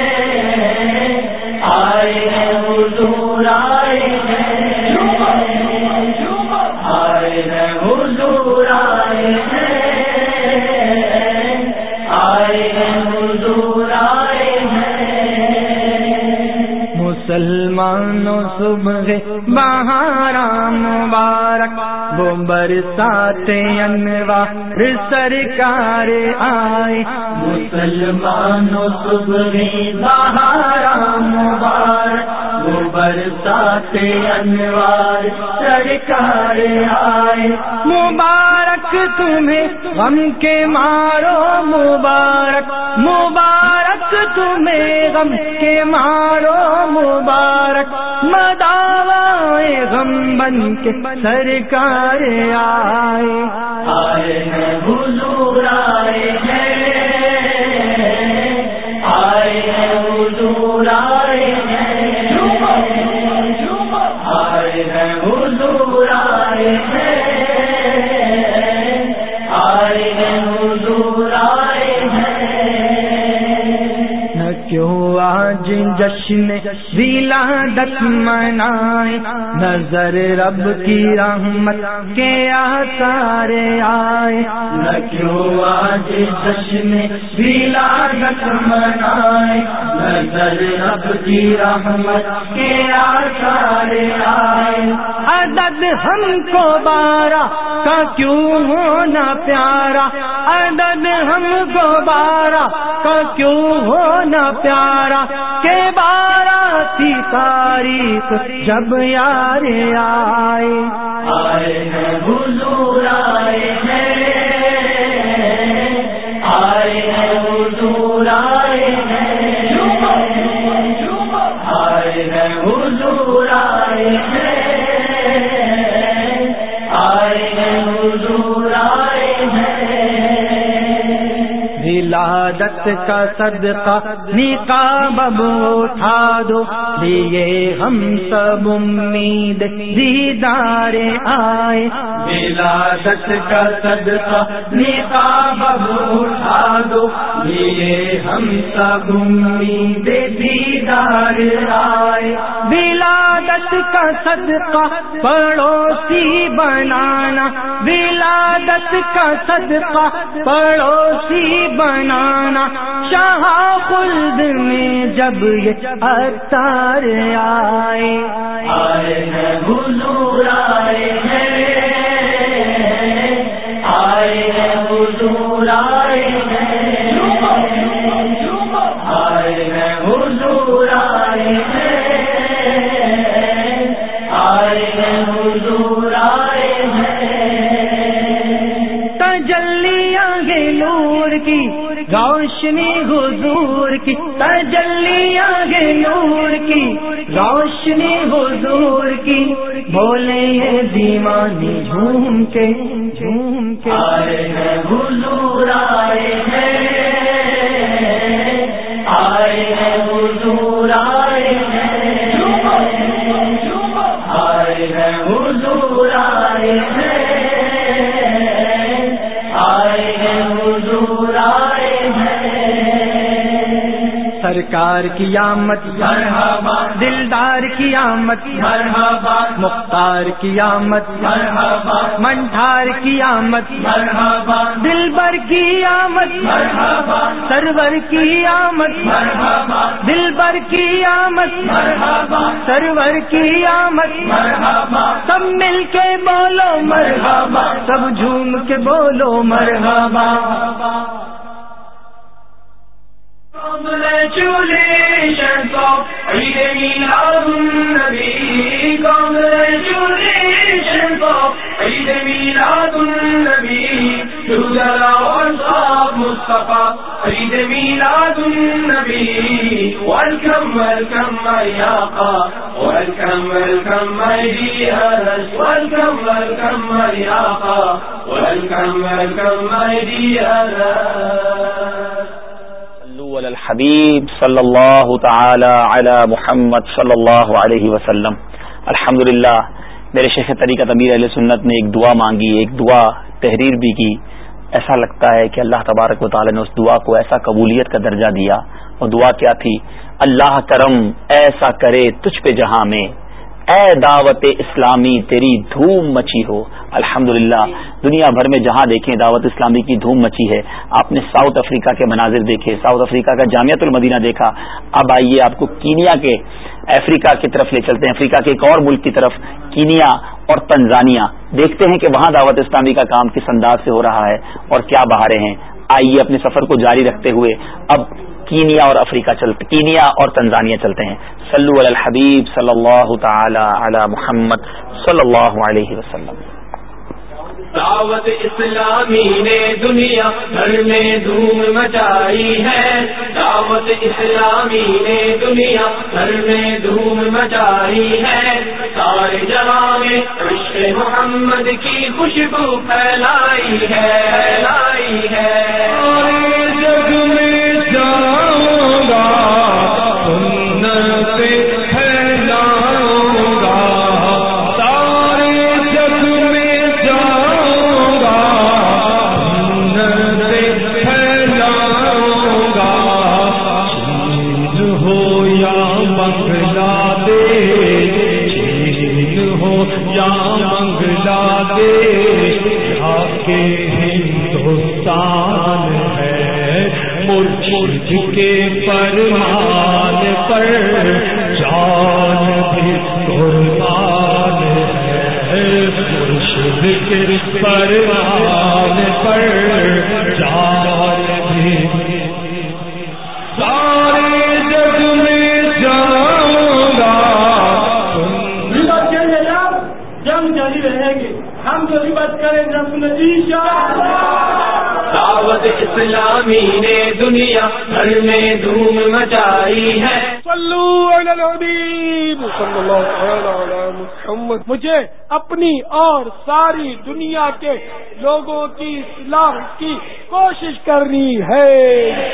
آئے ہیں حضور آئے ہیں، آئے ہیں حضور آئے ہیں، آئے ہیں حضور آئے ہیں، مسلمانوں صبح بہارا مبارک، وہ برسات انوار سرکار آئے، مسلمانوں صبح بہارا مبارک، وہ برسات انوار سرکار آئے، مبارک تمہیں غم کے مارو، مبارک مبارک تمہیں غم کے مارو، مبارک مداوائے غم بن کے سرکار آئے، آئے ہیں حضور آئے ہیں، آئے ہیں حضور آئے ہیں، آئے ہیں حضور آئے ہیں، آئے ہیں حضور آئے ہیں، نہ کیوں آج جشن ولادت منائے، نظر رب کی رحمت کے آثار آئے، نہ کیوں آج جشن ولادت منائے، نظر رب کی رحمت کے آثار آئے، عدد ہم کو بارہ کا کیوں ہونا پیارا، عدد ہم کو بارہ کا کیوں ہونا پیارا، کہ بارہ تھی تاریخ جب یار آئے، آئے ہیں حضور آئے ہیں، آئے ہیں حضور آئے ہیں، آئے ہیں حضور آئے ہیں، آئے ہیں حضور آئے ہیں، ولادت کا صدقہ نقاب اب اٹھا دو، لیے ہم سب امید دیدار آئے، ولادت کا صدقہ نقاب اب اٹھا دو، لیے ہم سب امید دیدار آئے، ولادت کا صدقہ پڑوسی بنانا، ولادت کا صدقہ پڑوسی بنانا، شاہ خلد میں جب یہ اتار آئے، آئے ہیں حضور آئے ہیں، آئے ہیں حضور آئے ہیں، آئے ہیں تجلیاں گے نور کی روشنی حضور کی تجلیاں گے نور کی روشنی حضور کی بولے یہ دیوانی جھوم کے جھوم کے آئے ہیں حضور آئے ہیں آئے ہیں حضور آئے ہیں آئے ہیں حضور آئے ہیں آئے ہیں حضور آئے ہیں سرکار کی آمد مرحبا دلدار کی آمد مرحبا مختار کی آمد مرحبا منٹھار کی آمد مرحبا دلبر کی آمد مرحبا سرور کی آمد مرحبا دلبر کی آمد مرحبا سرور کی آمد مرحبا سب مل کے بولو مرحبا سب جھوم کے بولو مرحبا Congratulations of Eid Milad Nabi. Congratulations of Eid Milad Nabi. To the lovers of Mustafa, Eid Milad Nabi. Welcome, welcome my Aqa. Welcome, welcome my dearest. Welcome, welcome my Aqa. Welcome, welcome my dearest. علی الحبیب صلی اللہ تعالی علی محمد صلی اللہ علیہ وسلم. الحمدللہ میرے شیخ طریقت امیر اہل سنت نے ایک دعا مانگی, ایک دعا تحریر بھی کی. ایسا لگتا ہے کہ اللہ تبارک و تعالی نے اس دعا کو ایسا قبولیت کا درجہ دیا. اور دعا کیا تھی؟ اللہ کرم ایسا کرے تجھ پہ جہاں میں, اے دعوت اسلامی تیری دھوم مچی ہو. الحمدللہ دنیا بھر میں جہاں دیکھیں دعوت اسلامی کی دھوم مچی ہے. آپ نے ساؤتھ افریقہ کے مناظر دیکھے, ساؤتھ افریقہ کا جامعۃ المدینہ دیکھا. اب آئیے آپ کو کینیا کے افریقہ کی طرف لے چلتے ہیں, افریقہ کے ایک اور ملک کی طرف, کینیا اور تنزانیہ. دیکھتے ہیں کہ وہاں دعوت اسلامی کا کام کس انداز سے ہو رہا ہے اور کیا بہاریں ہیں. آئیے اپنے سفر کو جاری رکھتے ہوئے اب کینیا اور افریقہ چلتے کینیا اور تنزانیہ چلتے ہیں. صلو علی الحبیب صلی اللہ تعالی علی محمد صلی اللہ علیہ وسلم. دعوت اسلامی نے دنیا بھر میں دھوم مچائی ہے. دعوت اسلامی نے دنیا بھر میں دھوم مچائی ہے. سارے جہاں میں عشق محمد کی خوشبو پھیلائی ہے پھیلائی ہے. سارے جگ میں جاؤں گا سنت پھیلاؤں گا. سارے جگ میں جاؤں گا سنت پھیلاؤں گا. چین ہو یا بنگلہ دیش, چین ہو یا بنگلہ دیش, یہاں کے ہندوستان ہے مرشد کے فرمان پر جان بھی قربان ہے. مرشد کے فرمان پر جان بھی. سارے جگ میں جاؤں گا. جنگ جاری رہیں گے, ہم جو بھی بات کریں گے دعوت اسلامی نے دنیا بھر میں دھوم مچائی ہے. صلو علی الحبیب صلی اللہ علیہ محمد. مجھے اپنی اور ساری دنیا کے لوگوں کی اصلاح کی کوشش کرنی ہے.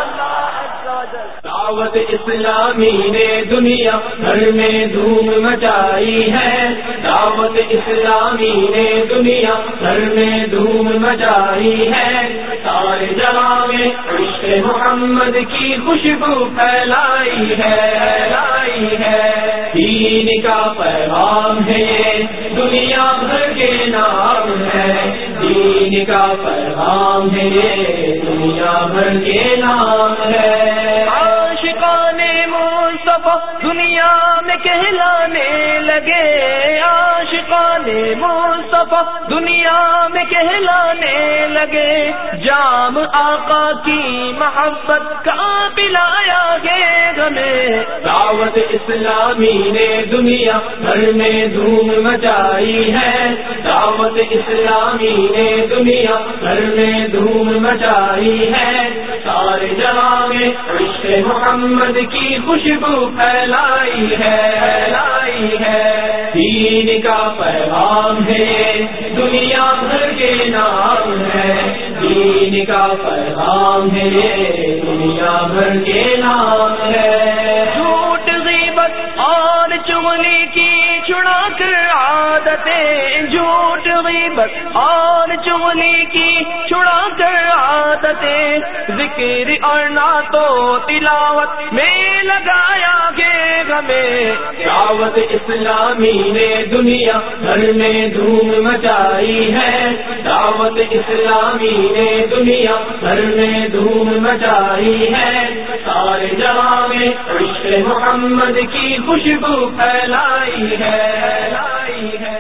دعوت اسلامی نے دنیا بھر میں دھوم مچائی ہے. دعوت اسلامی نے دنیا بھر میں دھوم مچائی ہے. سارے جہاں میں عشق محمد کی خوشبو پھیلائی ہے پھیلائی ہے. دین کا پیغام ہے یہ دنیا بھر کے نام ہے. دین کا پیغام ہے یہ دنیا بھر کے نام ہے. عاشقان مصطفیٰ دنیا میں کہلانے لگے. عاشقان مصطفیٰ دنیا میں کہلانے لگے. جام آقا کی محبت کا پلایا گے ہمیں دعوت اسلامی نے دنیا بھر میں دھوم مچائی ہے دعوت اسلامی نے دنیا بھر میں دھوم مچائی ہے سارے جہاں میں عشق محمد کی خوشبو پھیلائی ہے پھیلائی ہے دین کا پیغام ہے دنیا بھر کے نام ہے دین کا پیغام ہے دنیا بھر کے نام ہے جھوٹ غیبت اور چغلی کی چھڑا کر عادتیں جھوٹ غیبت اور چغلی کی چھڑا کر عادتیں ذکر اور نعت و تلاوت میں لگایا گے ہمیں دعوت اسلامی نے دنیا بھر میں دھوم مچائی ہے دعوت اسلامی نے دنیا بھر میں دھوم مچائی ہے سارے جہاں میں عشق محمد کی خوشبو پھیلائی ہے پھیلائی ہے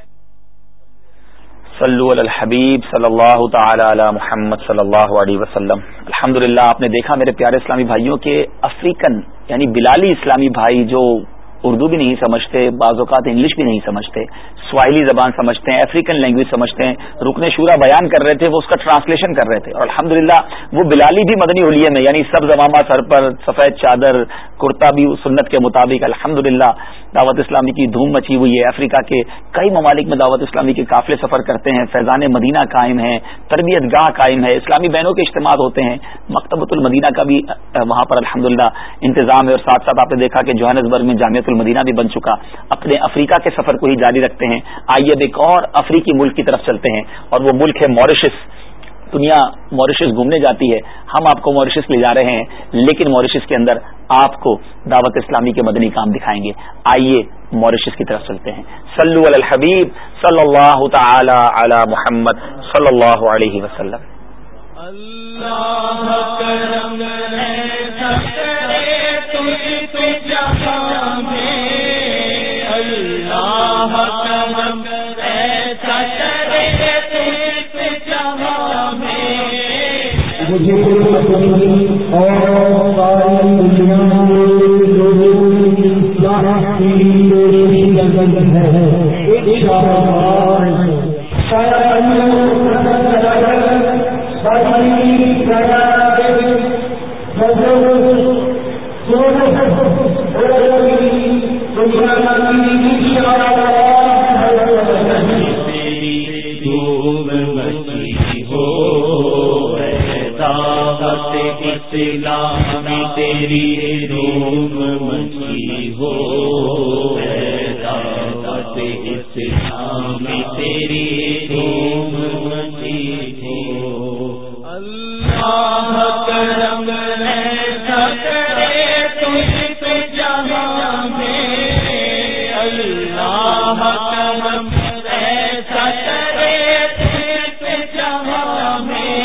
صلو علی الحبیب صلی اللہ تعالی علی محمد صلی اللہ علیہ وسلم. الحمدللہ آپ نے دیکھا میرے پیارے اسلامی بھائیوں کے افریقن یعنی بلالی اسلامی بھائی جو اردو بھی نہیں سمجھتے بعض اوقات انگلش بھی نہیں سمجھتے سواحلی زبان سمجھتے ہیں افریقن لینگویج سمجھتے ہیں رکن شورا بیان کر رہے تھے وہ اس کا ٹرانسلیشن کر رہے تھے اور الحمدللہ وہ بلالی بھی مدنی حلیے میں یعنی سبز امامہ سر پر سفید چادر کرتا بھی سنت کے مطابق الحمدللہ دعوت اسلامی کی دھوم مچی ہوئی ہے. افریقہ کے کئی ممالک میں دعوت اسلامی کے قافلے سفر کرتے ہیں فیضان مدینہ قائم ہے تربیت گاہ قائم ہے اسلامی بہنوں کے اجتماعات ہوتے ہیں مکتبۃ المدینہ کا بھی وہاں پر الحمدللہ انتظام ہے اور ساتھ ساتھ آپ نے دیکھا کہ جوہانسبرگ میں جامعۃ المدینہ بھی بن چکا. اپنے افریقہ کے سفر کو ہی جاری رکھتے ہیں. آئیے اب ایک اور افریقی ملک کی طرف چلتے ہیں اور وہ ملک ہے موریشس. دنیا موریشس گھومنے جاتی ہے ہم آپ کو موریشس لے جا رہے ہیں لیکن موریشس کے اندر آپ کو دعوت اسلامی کے مدنی کام دکھائیں گے. آئیے موریشس کی طرف چلتے ہیں. صلو علی الحبیب صلی اللہ تعالی علی محمد صلی اللہ علیہ وسلم. اللہ کرم ایسا کرے تجھ پہ جہاں میں اللہ کرم ایسا کرے تجھ پہ جہاں میں مجھے اور اسلامی تیری دھوم مچی ہو دعوت اسلامی تیری دھوم مچی ہو اللہ کرم ایسا کرے تجھ پہ جہاں میں اللہ کرم ایسا کرے تجھ پہ جہاں میں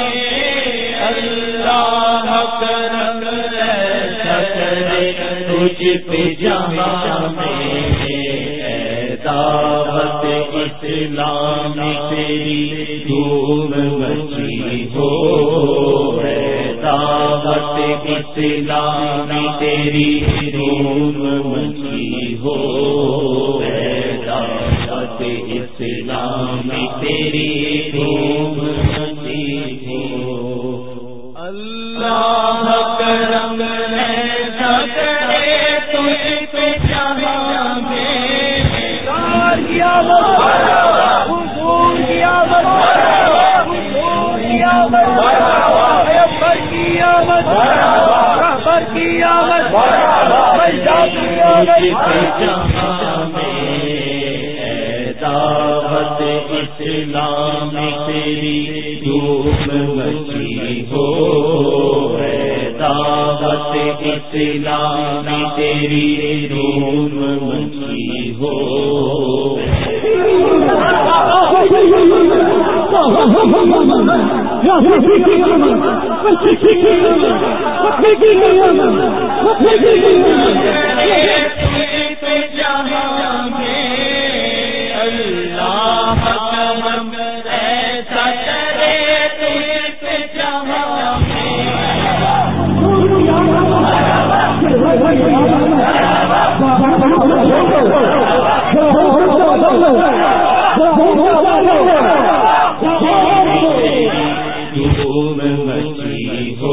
اللہ کرم ایسا کرے تجھ پہ جہاں میں دعوت اسلامی تیری دھوم مچی ہو دعوت اسلامی تیری دھوم مچی ہو دعوت اسلامی تیری دھوم مچی ہو اللہ کرم ایسا کرے تجھ پہ جہاں میں کیا حضور کی آمد حضور کی آمد پیغمبر کی آمد رہبر کی آمد مجدد کی آمد جہاں میں دعوت اسلامی تیری دھوم مچی ہو دعوت اسلامی تیری دھوم مچی ہو جہاں میں اللہ کرم ایسا کرے تجھ پہ جہاں میں دھوم مچی ہو،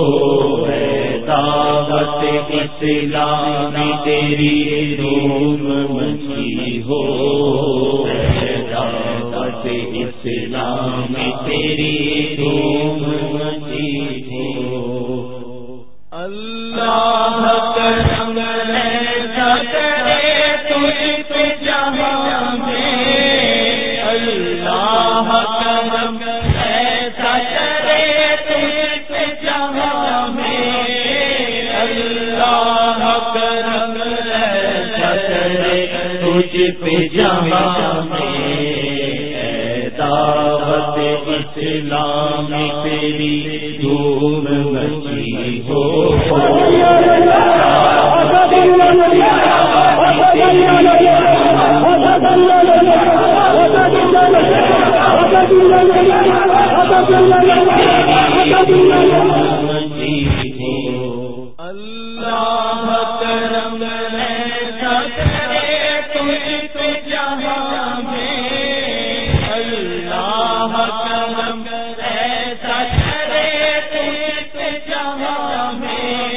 دعوت اسلامی تیری دھوم مچی ہو، دعوت اسلامی تیری دھوم مچی ہو۔ اللہ کرم ایسا کرے تجھ پہ جہاں میں، اللہ کرم ایسا کرے تجھ پہ جہاں میں، اللہ کرم ایسا کرے تجھ پہ جہاں میں، دعوت اسلامی تیری دھوم مچی ہو، اللہ کرم ایسا کرے تجھ پہ جہاں میں، اللہ کرم ایسا کرے تجھ پہ جہاں میں،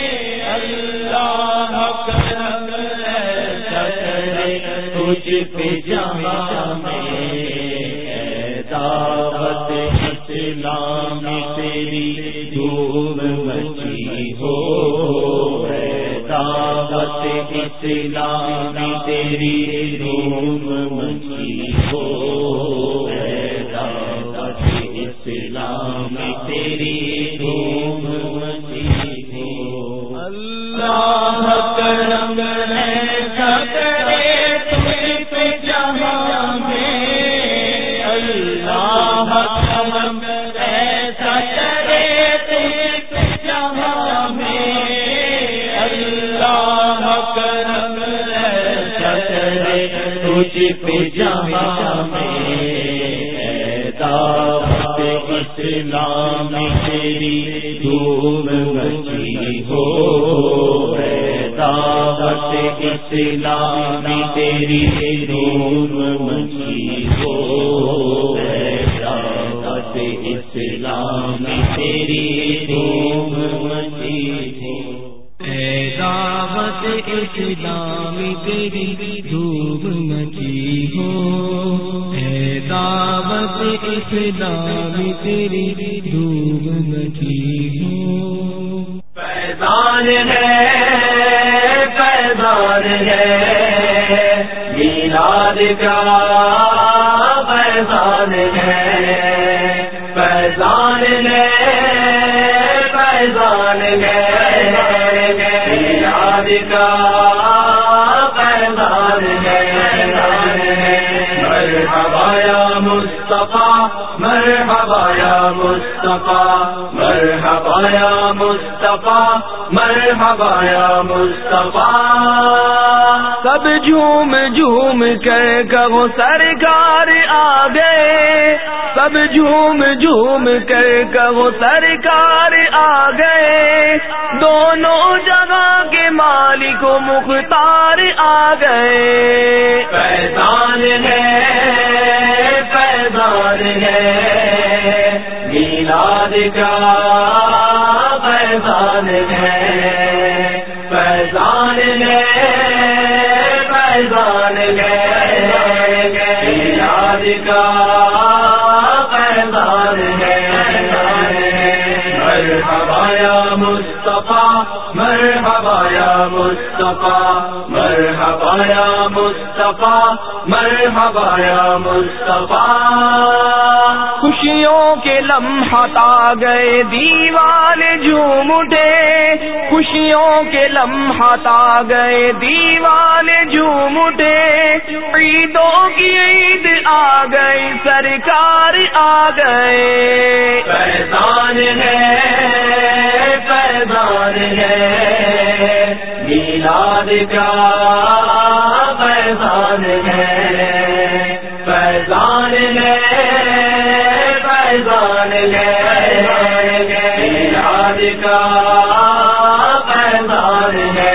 اللہ کرم ایسا کرے تجھ پہ جہاں میں، دعوت اسلامی تیری دھوم مچی ہو، دعوت اسلامی تیری دھوم مچی ہو، دعوت اسلامی تیری دھوم مچی ہو۔ اللہ کرم ایسا کرے تجھ پہ جہاں میں، اللہ کرم ایسا کرے تجھ پہ جہاں میں، اللہ کرم ایسا کرے تجھ پہ جہاں میں، دعوت اسلامی تیری دھوم مچی ہو، دعوت اسلامی تیری دھوم مچی ہو، دعوت اسلامی تیری دھوم مچی ہو، دعوت اسلامی تیری دھوم مچی ہو، دعوت اسلامی تیری دھوم مچی ہو۔ فیضان ہے فیضان ہے میلاد کا فیضان ہے، فیضان ہے فیضان ہے میلاد کا فیضان ہے، مرحبا یا مصطفیٰ مرحبا یا مصطفیٰ مرحبا یا مصطفیٰ مرحبا یا مصطفیٰ، سب جھوم جھوم کر کہو سرکار آ گئے، سب جھوم جھوم کر کہو سرکار آ گئے، دونوں جگہ کے مالک و مختار آ گئے، فیضان ہے فیضان ہے میلاد کا فیضان ہے، فیضان ہے فیضان ہے میلاد کا فیضان ہے، مرحبا یا مصطفیٰ مرحبا یا مصطفیٰ مرحبا یا مصطفیٰ مرحبا یا مصطفیٰ، خوشیوں کے لمحات آ گئے دیوان جھوم اٹھے، خوشیوں کے لمحات آ گئے دیوان جھوم اٹھے، عیدوں کی عید آ گئی سرکار آ گئے، فیضان ہے فیضان ہے میلاد کا فیضان ہے، فیضان ہے فیضان ہے میلاد کا فیضان ہے،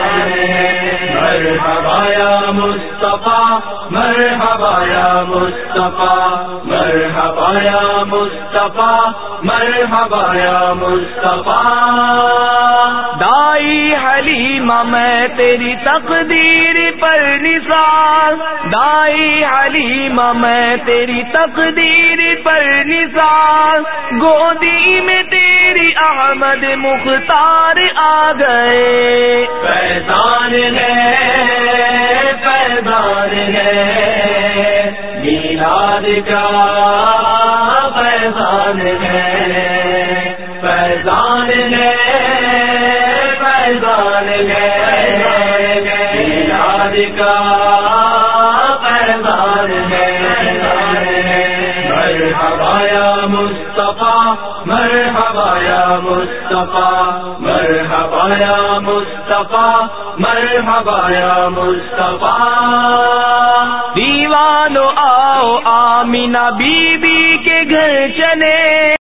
مرحبا یا مصطفیٰ مرحبا یا مصطفیٰ مصطفیٰ مرحبا یا مصطفیٰ مرحبا یا مصطفیٰ. دائی حلیمہ میں تیری تقدیر پر نثار، دائی حلیمہ میں تیری تقدیر پر نثار، گودی میں تیری احمد مختار آ گئے. فیضان ہے فیضان ہے میلاد کا فیضان ہے، فیضان ہے فیضان ہے میلاد کا فیضان ہے. مرحبا یا مصطفیٰ مرحبا یا مصطفیٰ مرحبا یا مصطفیٰ مرحبا یا مصطفیٰ. دیوانو آؤ آمینہ بی بی کے گھر چلے.